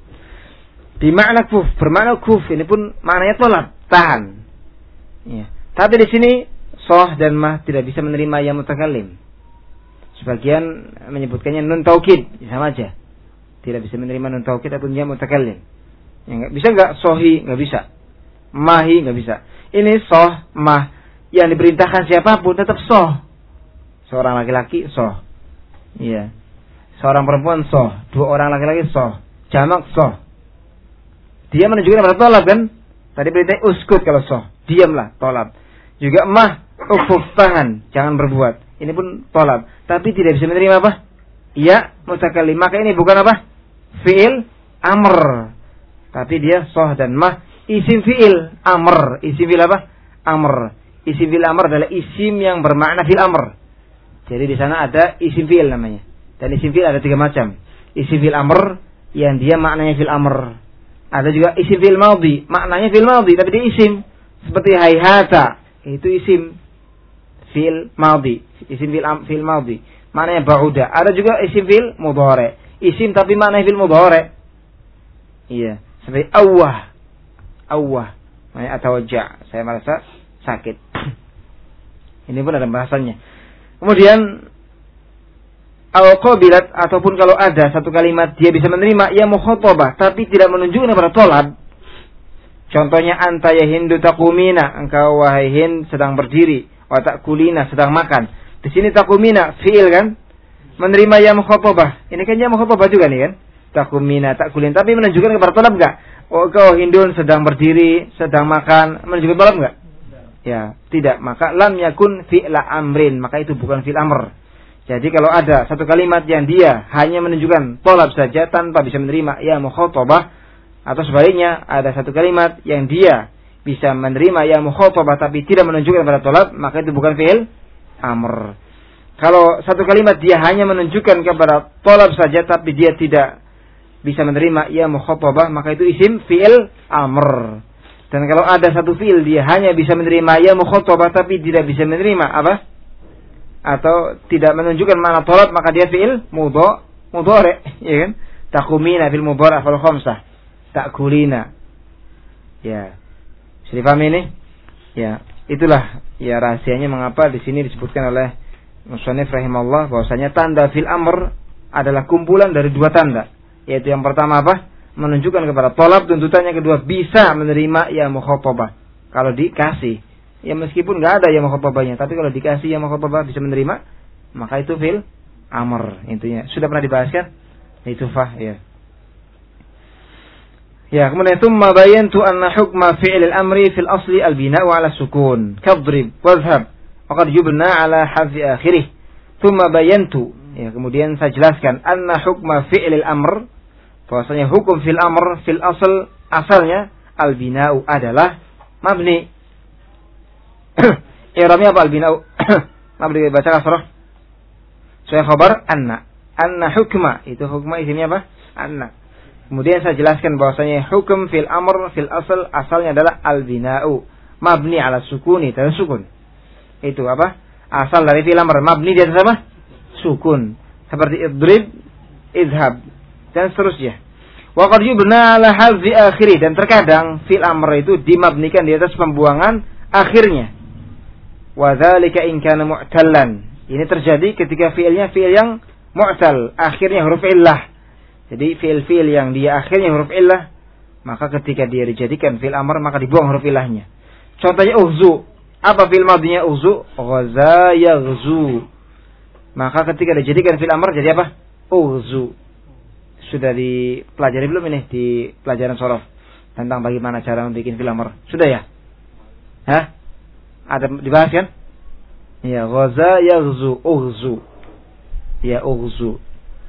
Bimakna kuf, bermakna kuf ini pun maknanya tolak, tahan. Ya. Tapi di sini soh dan mah tidak bisa menerima ya mutakallim. Sebagian menyebutkannya nun taukid, sama aja. Tidak bisa menerima nun taukid atau ya mutakallim. Ya, nggak bisa nggak sohi, nggak bisa. Mahi nggak bisa. Ini soh, mah yang diperintahkan siapapun tetap soh. Seorang laki-laki soh. Iya. Seorang perempuan soh, dua orang laki-laki soh, jamak soh. Dia menunjukkan pada tolab kan? Tadi perintah uskut kalau soh, diamlah, tolab. Juga mah, ufuf tangan, jangan berbuat. Ini pun tolab. Tapi tidak bisa menerima apa? Ya, mutakallim. Maka ini bukan apa? Fi'il amr. Tapi dia soh dan mah isim fi'il amr. Isim fi'il apa? Amr. Isim fi'il amr adalah isim yang bermakna fi'il amr. Jadi di sana ada isim fi'il namanya. Dan isim fi'il ada tiga macam. Isim fi'il amr yang dia maknanya fi'il amr. Ada juga isim fi'il madhi, maknanya fi'il madhi tapi dia isim. Seperti hayhata, itu isim fi'il madhi, isim fi'il fi'il madhi. Maknanya ba'uda. Ada juga isim fi'il mudhari. Isim tapi maknanya fi'il mudhari. Iya, seperti awwah. Awwah, maknanya atawajja, saya merasa sakit. Ini pun ada bahasanya. Kemudian al-qabilat ataupun kalau ada satu kalimat dia bisa menerima ya mukhatabah tapi tidak menunjukkan kepada tolab. Contohnya anta ya hindu taqumina, engkau wahai Hind sedang berdiri, wa takulina sedang makan. Di sini taqumina fi'il kan? Menerima ya mukhatabah. Ini kan ya mukhatabah juga nih kan? Taqumina takulin tapi menunjukkan kepada tolab enggak? Oh kau Hindun sedang berdiri, sedang makan, menunjukkan tolab enggak? Ya, tidak. Maka lam yakun fi'la amrin, maka itu bukan fi'l amr. Jadi kalau ada satu kalimat yang dia hanya menunjukkan tolab saja tanpa bisa menerima ya mukhatabah, atau sebaliknya ada satu kalimat yang dia bisa menerima ya mukhatabah tapi tidak menunjukkan pada tolab, maka itu bukan fi'il amr. Kalau satu kalimat dia hanya menunjukkan kepada tolab saja tapi dia tidak bisa menerima ya mukhatabah, maka itu isim fi'il amr. Dan kalau ada satu fi'il dia hanya bisa menerima ya mukhatabah tapi tidak bisa menerima apa? Atau tidak menunjukkan makna tolab, maka dia fi'il mudha mudhari, ya kan? Taqumina fil mudhari fal khamsah. Takulina. Ya. Bisa dipahami ini? Ya, itulah ya rahasianya mengapa di sini disebutkan oleh Musannif rahimahullah bahwasanya tanda fil amr adalah kumpulan dari dua tanda. Yaitu yang pertama apa? Menunjukkan kepada tolab, tuntutannya kedua bisa menerima ya mukhatabah. Kalau dikasih, ya meskipun enggak ada ya mukhatabahnya, tapi kalau dikasih ya mukhatabah bisa menerima, maka itu fil amr intinya. Sudah pernah dibahas kan? Itu fah ya. Ya, kemudian tsumma bayantu anna hukma fi'l al-amri fil asli al-bina'u 'ala sukun, kadrib wadhhab, wa qad yubna 'ala hadfi akhirih. Tsumma bayantu, ya kemudian saya jelaskan anna hukma fi'l al-amr, bahwasanya hukum fil amr fil asal asalnya al-bina'u adalah mabni. I'rabnya apa al-bina'u? Mabni baca kasrah. Saya khabar anna. Anna hukma, itu hukma isimnya apa? Anna. Kemudian saya jelaskan bahwasanya hukum fil amr fil asal asalnya adalah al-bina'u, mabni ala sukuni, dan sukun. Itu apa? Asal dari fil amr mabni di atas apa? Sukun. Seperti idrib, idhab dan seterusnya. Wa qad yubna ala hadfi akhiri, dan terkadang fil amr itu dimabnikan di atas pembuangan akhirnya. Wa dzalika in kana mu'tallan. Ini terjadi ketika fiilnya fiil yang mu'tal, akhirnya huruf illah. Jadi fiil-fiil yang dia akhirnya huruf illah, maka ketika dia dijadikan fiil amr maka dibuang huruf illahnya. Contohnya uhzu. Apa fiil madhinya uhzu? Ghaza yaghzu. Maka ketika dijadikan fiil amr jadi apa? Uhzu. Sudah dipelajari belum ini di pelajaran shorof tentang bagaimana cara membuat fiil amr? Sudah ya? Hah? Ada dibahas kan? Ya, ghaza yaghzu, uhzu. Ya, uhzu.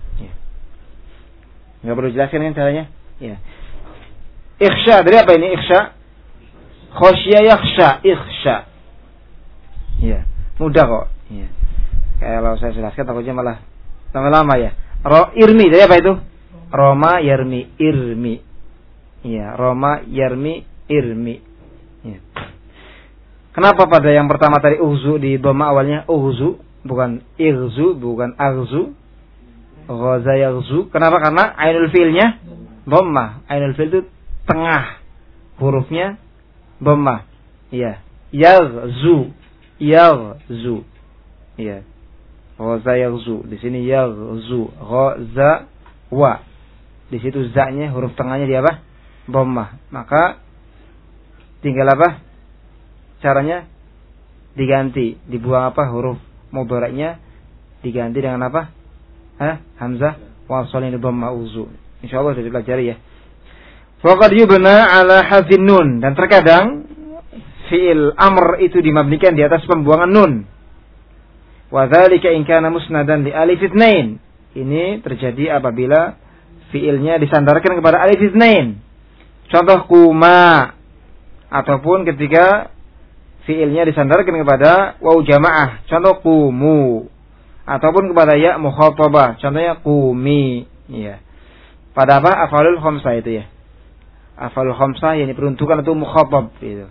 Enggak perlu jelaskan kan caranya? Ya. Ikhsha, dari apa ini ikhsha? Khosya yakhsha, ikhsha. Ya, mudah kok. Ya. Kalau saya jelaskan takutnya malah lama-lama ya. Ro irmi, dari apa itu? Roma yarmi, irmi. Ya, Roma yarmi, irmi. Ya. Kenapa pada yang pertama tadi uhzu di dhamma awalnya uhzu, bukan ighzu, bukan aghzu? Ghaza yaghzu. Kenapa? Karena ainul fi'ilnya dhammah. Ainul fi'il itu tengah. Hurufnya dhammah. Iya. Yaghzu. Yaghzu. Iya. Ghaza yaghzu. Di sini yaghzu. Ghaza wa. Di situ za-nya huruf tengahnya di apa? Dhammah. Maka tinggal apa? Caranya diganti, dibuang apa? Huruf mudhari'nya diganti dengan apa? Hah? Hamzah wasalin dhamma uzu. Insyaallah sudah dipelajari ya. Faqad yubna ala hadzin nun, dan terkadang fi'il amr itu dimabnikan di atas pembuangan nun. Wa dzalika in kana musnadan li alif itsnain. Ini terjadi apabila fi'ilnya disandarkan kepada alif itsnain. Contoh kuma, ataupun ketika fi'ilnya disandarkan kepada waw jamaah, contoh kumu, ataupun kepada ya mukhatabah, contohnya kumi, ya. Pada apa? Af'alul khamsah itu ya. Af'alul khamsah yang diperuntukkan untuk mukhatab itu.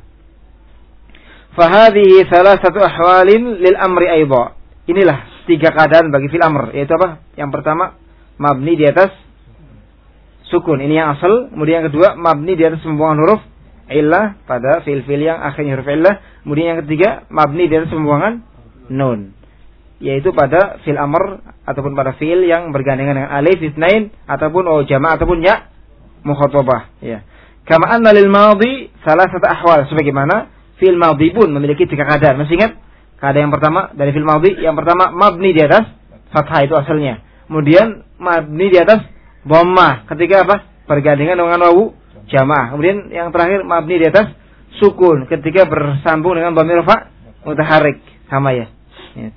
Fa hadhihi thalathatu ahwalin lil amri aidha. Inilah tiga keadaan bagi fil amr, yaitu apa? Yang pertama, mabni di atas sukun, ini yang asal. Kemudian yang kedua, mabni di atas pembuangan huruf illah pada fi'il-fi'il yang akhirnya huruf illah. Kemudian yang ketiga, mabni di atas pembuangan nun, yaitu pada fi'il amr ataupun pada fi'il yang bergandengan dengan alif itsnain ataupun o jama' ataupun ya mukhatabah, ya. Kama anna lil madhi salasat ahwal, sebagaimana fi'il madhi pun memiliki tiga keadaan. Masih ingat? Keadaan yang pertama dari fi'il madhi, yang pertama mabni di atas fathah, itu asalnya. Kemudian mabni di atas dhammah ketika apa? Bergandengan dengan wawu jamaah. Kemudian yang terakhir mabni di atas sukun ketika bersambung dengan dhamir fa mutaharrik, sama ya. Ya.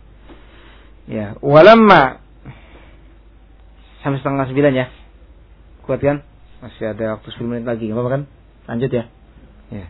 Ya, walamma sampai setengah sembilan ya. Kuat kan? Masih ada waktu sepuluh menit lagi, enggak apa-apa kan? Lanjut ya. Ya.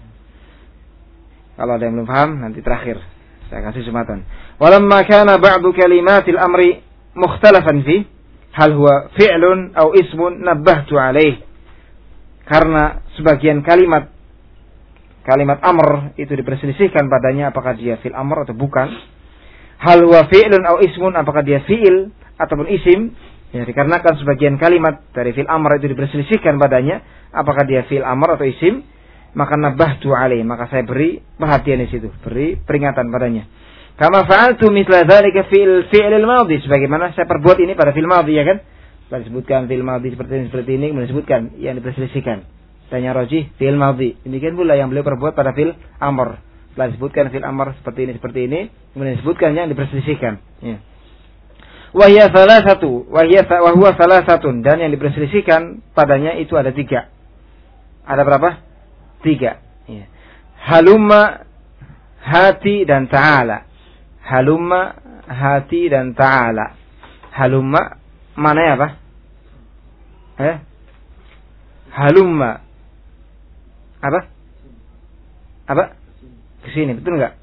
Kalau ada yang belum paham nanti terakhir saya kasih kesempatan. Walamma kana ba'du kalimatil amri mukhtalafan fi hal huwa fi'lun aw ismun nabbahtu alaih. Karena sebagian kalimat kalimat amr itu diperselisihkan padanya apakah dia fi'il amr atau bukan. Hal huwa fi'lun aw ismun, apakah dia fi'il ataupun isim. Ya, dikarenakan sebagian kalimat dari fi'il amr itu diperselisihkan padanya apakah dia fi'il amr atau isim, maka nabbahtu alaih, maka saya beri perhatian di situ, beri peringatan padanya. Kama fa'altu mithla dzalika fi'il fi'il madhi, sebagaimana saya perbuat ini pada fi'il madhi, ya kan? Setelah disebutkan fi'il madhi seperti ini seperti ini, kemudian disebutkan yang diperselisihkan. Tanya rajih fi'il madhi. Demikian pula yang beliau perbuat pada fi'il amr. Setelah disebutkan fi'il amr seperti ini seperti ini, kemudian disebutkan yang diperselisihkan. Ya. Wa hiya salasatu, wa hiya wa huwa salasatun, dan yang diperselisihkan padanya itu ada tiga. Ada berapa? Tiga. Ya. Halumma, hati dan ta'ala. Halumma, hati dan ta'ala. Halumma mana ya, apa? Eh? Halumma. Apa? Apa? Kesini, betul enggak?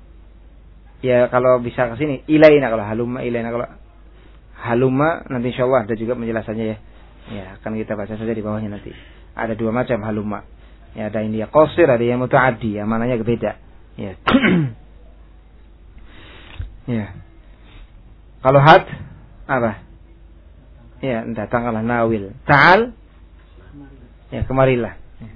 Ya kalau bisa kesini, ilaina kalau halumma, ilaina kalau halumma nanti insyaallah ada juga penjelasannya ya. Ya akan kita baca saja di bawahnya nanti. Ada dua macam halumma. Ya ada yang dia qasir, ada yang mutaaddi, yang mananya beda. Ya. Ya. Kalau had apa? Ya, datanglah nawil. Ta'al. Ya, kemarilah.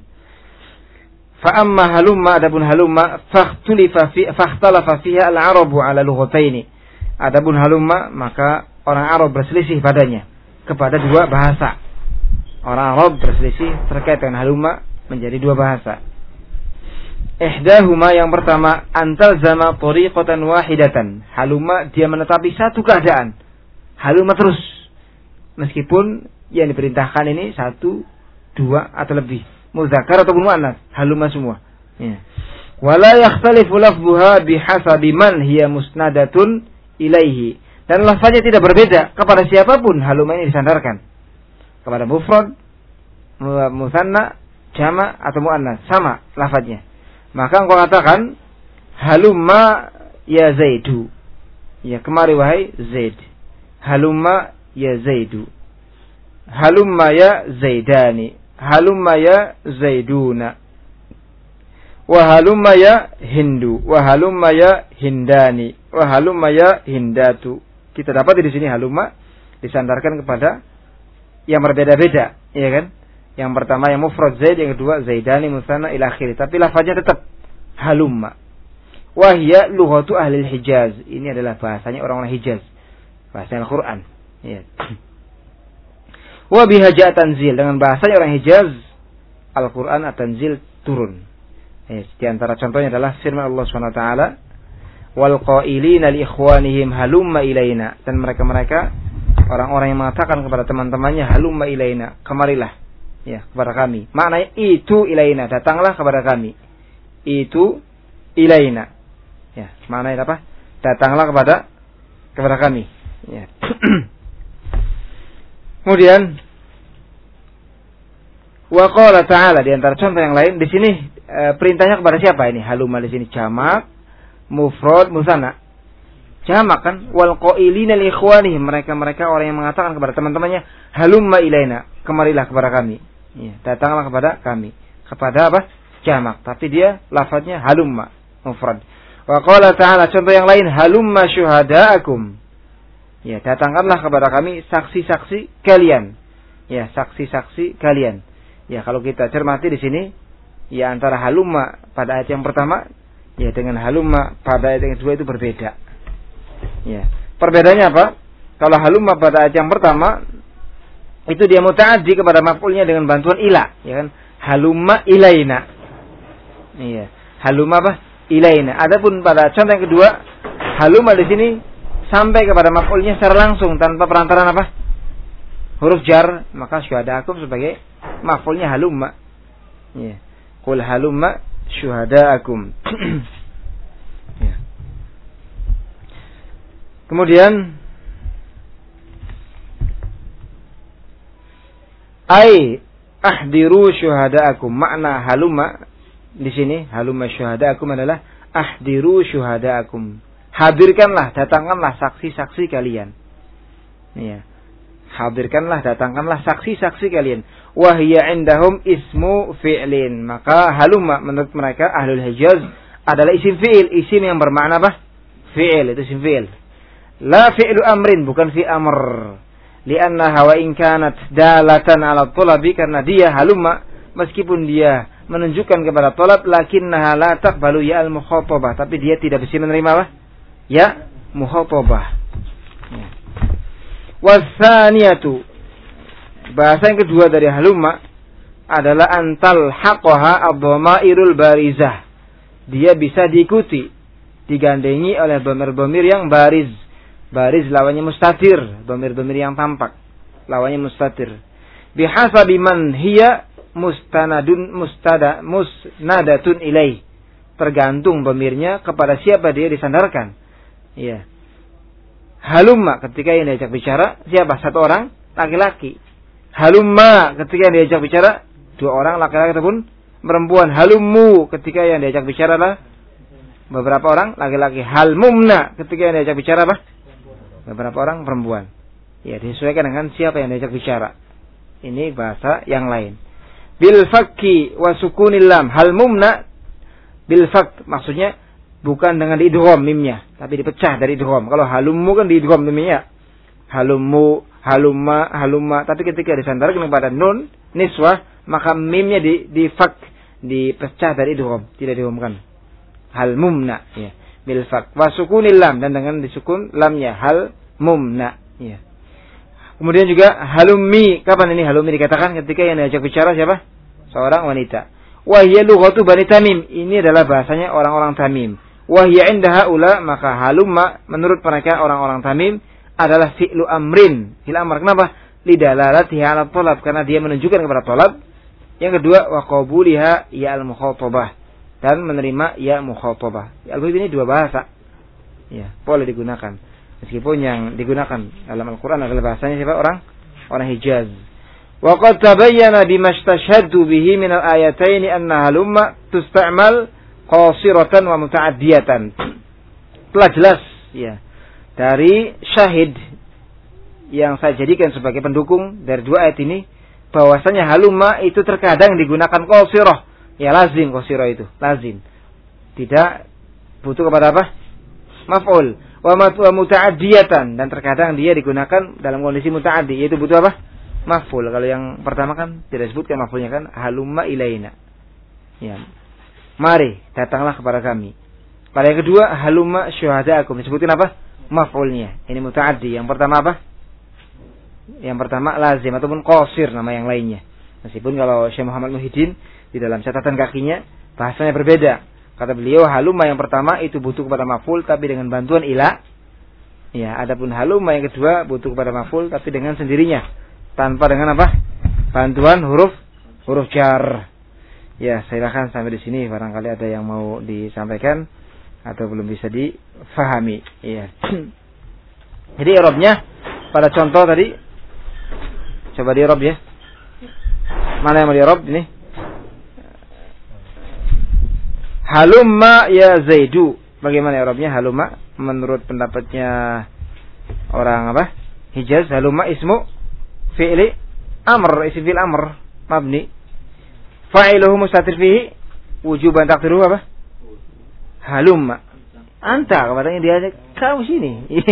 Fa amma halumma, adapun halumma fakhtulifa fi fakhtalafa fiha al-arabu ala lughataini. Adapun halumma maka orang Arab berselisih padanya kepada dua bahasa. Orang Arab berselisih terkait dengan halumma menjadi dua bahasa. Ihdahuma, yang pertama, antal zama tariqatan wahidatan. Halumma dia menetapi satu keadaan. Halumma terus. Meskipun yang diperintahkan ini satu, dua atau lebih, muzakkar ataupun muannas, halumma semua. Ya. Wala yakhtalifu lafzuha bihasabi man hiya musnadatun ilaihi. Dan lafaznya tidak berbeda kepada siapapun halumma ini disandarkan. Kepada mufrad, musanna, jama atau muannas, sama lafaznya. Maka engkau katakan halumma ya Zaidu. Ya, kemari wahai Zaid. Halumma ya Zaidu. Halumma ya Zaidani. Halumma ya Zaiduna. Wa halumma ya Hindu. Wa halumma ya Hindani. Wa halumma ya Hindatu. Kita dapat di sini halumma disandarkan kepada yang berbeda-beda, ya kan? Yang pertama yang mufrad zaid, yang kedua zaidani musanna ila akhir. Tapi lafaznya tetap halumma. Wa hiya lughatu ahli Hijaz. Ini adalah bahasanya orang-orang Hijaz. Bahasa Al-Qur'an, ya. Wa biha ja'a tanzil, dengan bahasanya orang Hijaz Al-Qur'an at-tanzil turun. Ya, di antara contohnya adalah firman Allah Subhanahu wa taala, wal qailina li ikhwanihim halumma ilaina, dan mereka-mereka orang-orang yang mengatakan kepada teman-temannya halumma ilaina, kemarilah ya kepada kami. Maknanya itu ilaina, datanglah kepada kami. Itu ilaina. Ya, maknanya apa? Datanglah kepada kepada kami. Ya. Kemudian wa qala ta'ala, di antara contoh yang lain di sini e, perintahnya kepada siapa ini? Halumma di sini jamak, mufrad, musanna. Jamak kan, wal qailina li ikhwanihim, mereka-mereka orang yang mengatakan kepada teman-temannya halumma ilaina, kemarilah kepada kami. Ya, datanglah kepada kami. Kepada apa? Jamak, tapi dia lafadznya halumma, mufrad. Wa qala ta'ala, contoh yang lain, halumma syuhada'akum. Ya, datangkanlah kepada kami saksi-saksi kalian. Ya, saksi-saksi kalian. Ya, kalau kita cermati di sini, ya antara halumma pada ayat yang pertama, ya dengan halumma pada ayat yang kedua itu berbeda. Ya, perbedaannya apa? Kalau halumma pada ayat yang pertama itu dia muta'addi kepada maf'ulnya dengan bantuan ila, ya kan? Halumma ilaina. Iya, halumma apa? Ilaina. Adapun pada contoh yang kedua, halumma di sini sampai kepada maf'ulnya secara langsung tanpa perantaran apa? Huruf jar, maka syuhada'akum sebagai maf'ulnya halumma. Iya. Qul halumma syuhada'akum. Ya. Kemudian ai ahdiru syuhada'akum, makna halumma di sini halumma syuhada'akum adalah ahdiru syuhada'akum, hadirkanlah, datangkanlah saksi-saksi kalian. Ya. Hadirkanlah, datangkanlah saksi-saksi kalian. Wa hiya indahum ismu fi'lin, maka halumma menurut mereka ahlul Hijaz adalah isim fi'il, isim yang bermakna apa? Fi'il, itu isim fi'il. La fi'lu amrin, bukan fi amr. Li'annaha wa in kanat dalatan 'ala thalabi, karena dia halumma meskipun dia menunjukkan kepada talab, lakinnaha la taqbalu ya al-mukhatabah, tapi dia tidak bisa menerima apa? Ya mukhatabah. Ya. Wasaniyatu, bahasa yang kedua dari halumma adalah antal haqaha ad-dhamairul barizah. Dia bisa diikuti, digandengi oleh dhamir-dhamir yang bariz. Bariz lawannya mustatir, dhamir-dhamir yang tampak lawannya mustatir. Bihasabi man hiya mustanadun mustada musnadatun ilaih, tergantung dhamirnya kepada siapa dia disandarkan. Iya. Halumma ketika yang diajak bicara siapa? Satu orang laki-laki. Halumma ketika yang diajak bicara dua orang laki-laki ataupun perempuan. Halummu ketika yang diajak bicara adalah beberapa orang laki-laki. Halmumna ketika yang diajak bicara apa? Beberapa orang perempuan. Ya, disesuaikan dengan siapa yang diajak bicara. Ini bahasa yang lain. Bil fakki wa sukunil lam. Halmumna bil fak, maksudnya bukan dengan diidgham mimnya, tapi dipecah dari idgham. Kalau halummu kan diidgham mimnya. Halummu, halumma, halumma, tapi ketika disandarkan kepada nun niswah, maka mimnya di di fak, dipecah dari idgham, tidak diidghamkan. Halmumna, ya. Bil fak wa sukunil lam, dan dengan disukun lamnya hal mumna, ya. Kemudian juga halummi, kapan ini halummi dikatakan? Ketika yang diajak bicara siapa? Seorang wanita. Wa hiya lughatu Bani Tamim, ini adalah bahasanya orang-orang Tamim. Wa hiya inda haula, maka halumma menurut mereka orang-orang Tamim adalah fi'lu amrin. Fi'lu amr, kenapa? Lidalalatihi 'ala talab, karena dia menunjukkan kepada talab. Yang kedua, wa qabuliha ya al-mukhatabah, dan menerima ya mukhatabah. Al-Ghaibi ini dua bahasa. Ya, boleh digunakan. Meskipun yang digunakan dalam Al-Qur'an adalah bahasanya siapa? Orang orang Hijaz. Wa qad tabayyana bima istashhadu bihi min al-ayatayn anna halumma tusta'mal qasiratan wa muta'addiyatan. Telah jelas ya dari syahid yang saya jadikan sebagai pendukung dari dua ayat ini bahwasanya halumma itu terkadang digunakan qasirah. Ya lazim qasirah itu, lazim. Tidak butuh kepada apa? maf'ul. Wa muta'addiyatan, dan terkadang dia digunakan dalam kondisi muta'addi, yaitu butuh apa? Maf'ul. Kalau yang pertama kan tidak disebutkan maf'ulnya kan, halumma ilaina. Ya. Mari datanglah kepada kami. Pada yang kedua, halumma syuhada'akum, disebutkan apa? Maf'ulnya. Ini muta'addi. Yang pertama apa? Yang pertama lazim ataupun qasir, nama yang lainnya. Meskipun kalau Syekh Muhammad Muhyiddin di dalam catatan kakinya bahasanya berbeda. Kata beliau, halumma yang pertama itu butuh kepada maf'ul tapi dengan bantuan ila. Ya, adapun halumma yang kedua butuh kepada maf'ul tapi dengan sendirinya, tanpa dengan apa? Bantuan huruf huruf jar. Ya, silakan sampai di sini, barangkali ada yang mau disampaikan atau belum bisa difahami. Iya. Jadi i'rabnya pada contoh tadi, coba di-i'rab ya. Mana yang mau di-i'rab ini? Halumma ya Zaidu. Bagaimana i'rabnya halumma menurut pendapatnya orang apa? Hijaz. Halumma ismu fi'li amr, isim fi'il amr mabni. Fa'iluhu mustatir fihi wujuban taqdiruhu apa? Halumma. Anta, katanya dia kamu sini.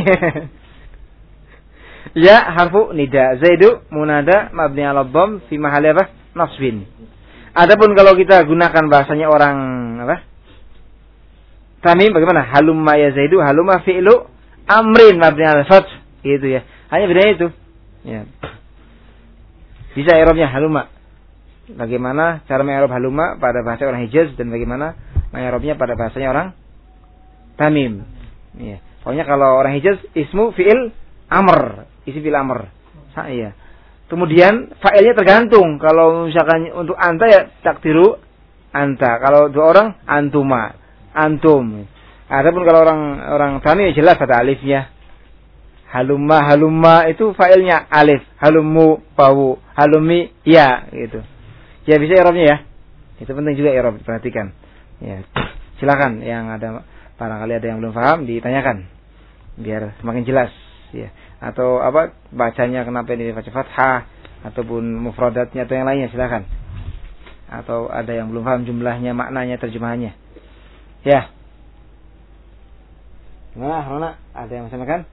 Ya harfu nida. Zaidu munada mabni 'ala dhamm fi mahalli apa? Nasbin. Adapun kalau kita gunakan bahasanya orang apa? Tamim bagaimana? Halumma ya Zaidu, halumma fi'lu amrin mabni 'ala fath. Gitu ya. Hanya bedanya itu. Ya. Bisa i'rabnya halumma. Bagaimana cara mengi'rab halumma pada bahasa orang Hijaz dan bagaimana mengi'rabnya pada bahasanya orang Tamim. Ya. Pokoknya kalau orang Hijaz ismu fi'il amr, isi fi'il amr. Iya. Kemudian fa'ilnya tergantung. Kalau misalkan untuk anta ya takdiru anta. Kalau dua orang antuma, antum. Adapun kalau orang orang Tamim ya jelas ada alifnya. Halumma halumma itu fa'ilnya alif, halummu wawu, halumi ya gitu. Ya bisa i'rabnya ya. Itu penting juga i'rab, perhatikan. Ya. Silakan yang ada barangkali ada yang belum paham ditanyakan biar semakin jelas ya. Atau apa bacanya kenapa ini dibaca fathah ataupun mufradatnya atau yang lainnya silakan. Atau ada yang belum paham jumlahnya, maknanya, terjemahannya. Ya. Gimana, Rona? Ada yang sampaikan?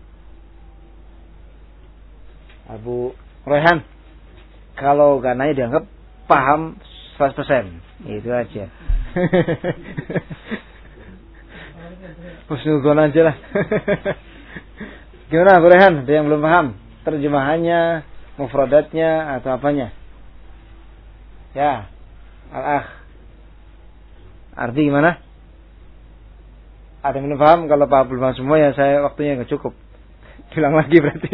Abu Royhan. Kalau gak nanya dianggap paham seratus persen. Itu aja. Husnuzon aja lah. Gimana Abu Rehan? Ada yang belum paham terjemahannya, mufradatnya atau apanya? Ya. Al-akh. Arti gimana? Ada yang belum paham? Kalau paham belum paham semua ya saya waktunya enggak cukup. Bilang lagi berarti.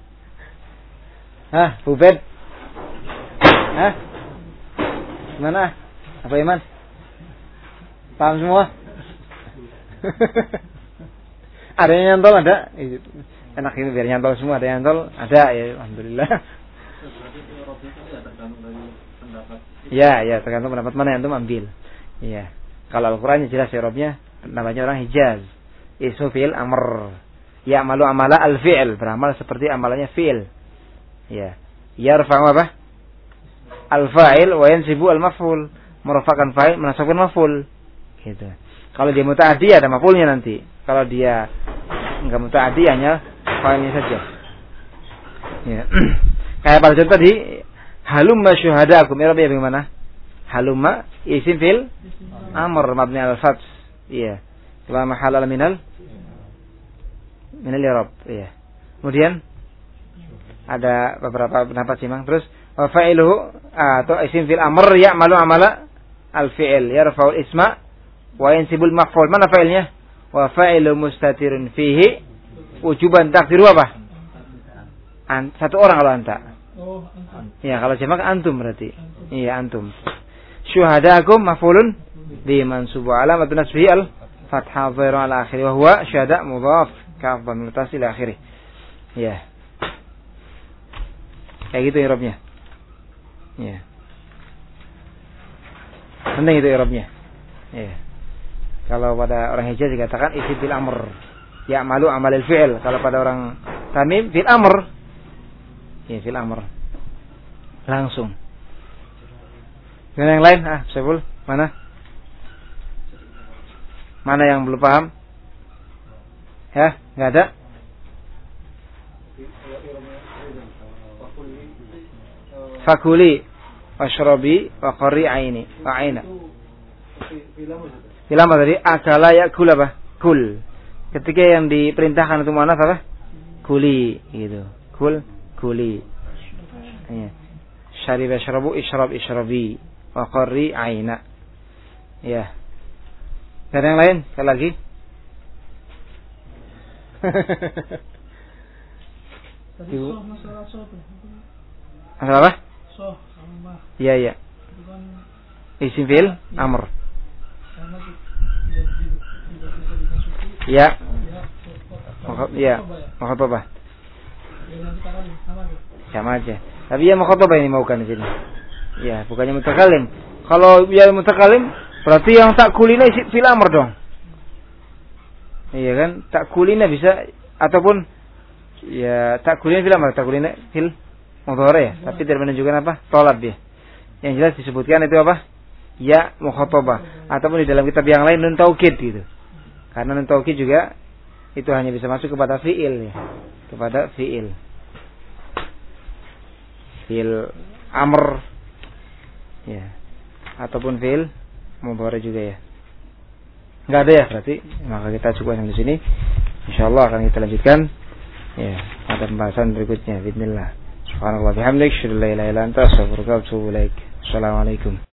Hah, Ubed? Hah? Gimana? Apa Iman? Paham semua? Ada yang nyantol ada? Enak ini biar nyantol semua. Ada yang nyantol? Ada ya, alhamdulillah. Ya, ya tergantung pendapat mana yang antum ambil. Iya. Kalau Al-Qur'an jelas i'rabnya namanya orang Hijaz. Ismu fi'il amr. Ya malu amala al-fi'il, beramal seperti amalannya fi'il. Ya. Yarfa'u apa? Al-fa'il wa yansibu al-maf'ul. Merafa'kan fa'il, menasabkan maf'ul. Gitu. Kalau dia muta'addi ada maf'ulnya nanti. Kalau dia enggak muta'addi hanya fa'ilnya saja. Ya. Kayak pada contoh tadi halumma syuhada'akum. I'rabnya bagaimana? Halumma isim fil amr mabni al-fath. Iya. La mahalal minal minal i'rab. Iya. Kemudian ada beberapa pendapat sih, Mang. Terus wa fa'iluhu atau isim fil amr ya'malu amala al-fi'il yarfa'ul isma wa yansibul maf'ul. Mana fa'ilnya? Wa fa'ilu mustatirun fihi wujuban takdiru apa? An, satu orang kalau anta. Oh, ya kalau jamak antum berarti. Antum. Iya antum. Syuhada'akum maf'ulun bi mansubu alamat nasbihi al fathah dhairu ala akhir wa huwa syuhada' mudhaf kaf dhamir muttasil ila akhirih. Ya. Kayak gitu i'rabnya. Ya. Penting itu i'rabnya. Ya. Kalau pada orang Hijaz dikatakan isim fil amr. Ya malu amalil fi'il. Kalau pada orang Tamim fil amr. Ya fil amr. Langsung. Dengan yang lain, ah, Syaful, mana? Mana yang belum paham? Ya, enggak ada. Fakuli washrabi wa qari aini wa aina. Bilang apa tadi? Akala yakul apa? Kul. Ketika yang diperintahkan untuk muannats apa? Kuli gitu. Kul, kuli. Ya. Syarib yashrabu isyrab ishrabi wa qari aina. Ya. Ada yang lain? Sekali lagi. Ibu. Masalah apa? Iya, iya. Isim fi'il amr. Ya. Ya. Mukhatabah. Sama aja. Tapi ya mukhatabah ini maukan di sini. Ya, bukannya mutakalim. Kalau ya mutakalim berarti yang tak kulina isim fi'il amr dong. Iya kan? Tak kulina bisa ataupun ya tak kulina fil amr, tak kulina fil mudhari ya, tapi tidak menunjukkan apa? Tolab dia. Yang jelas disebutkan itu apa? Ya mukhatabah ataupun di dalam kitab yang lain nun taukid gitu. Karena nun taukid juga itu hanya bisa masuk kepada fiil ya. Kepada fiil. Fiil amr ya. Ataupun fiil mudhari juga ya. Enggak ada ya berarti, maka kita cukup sampai di sini. Insyaallah akan kita lanjutkan ya pada pembahasan berikutnya. Bismillah. Subhanallah bihamdik, syukur la ilaha illa anta, astaghfiruka wa atubu ilaik. Assalamualaikum.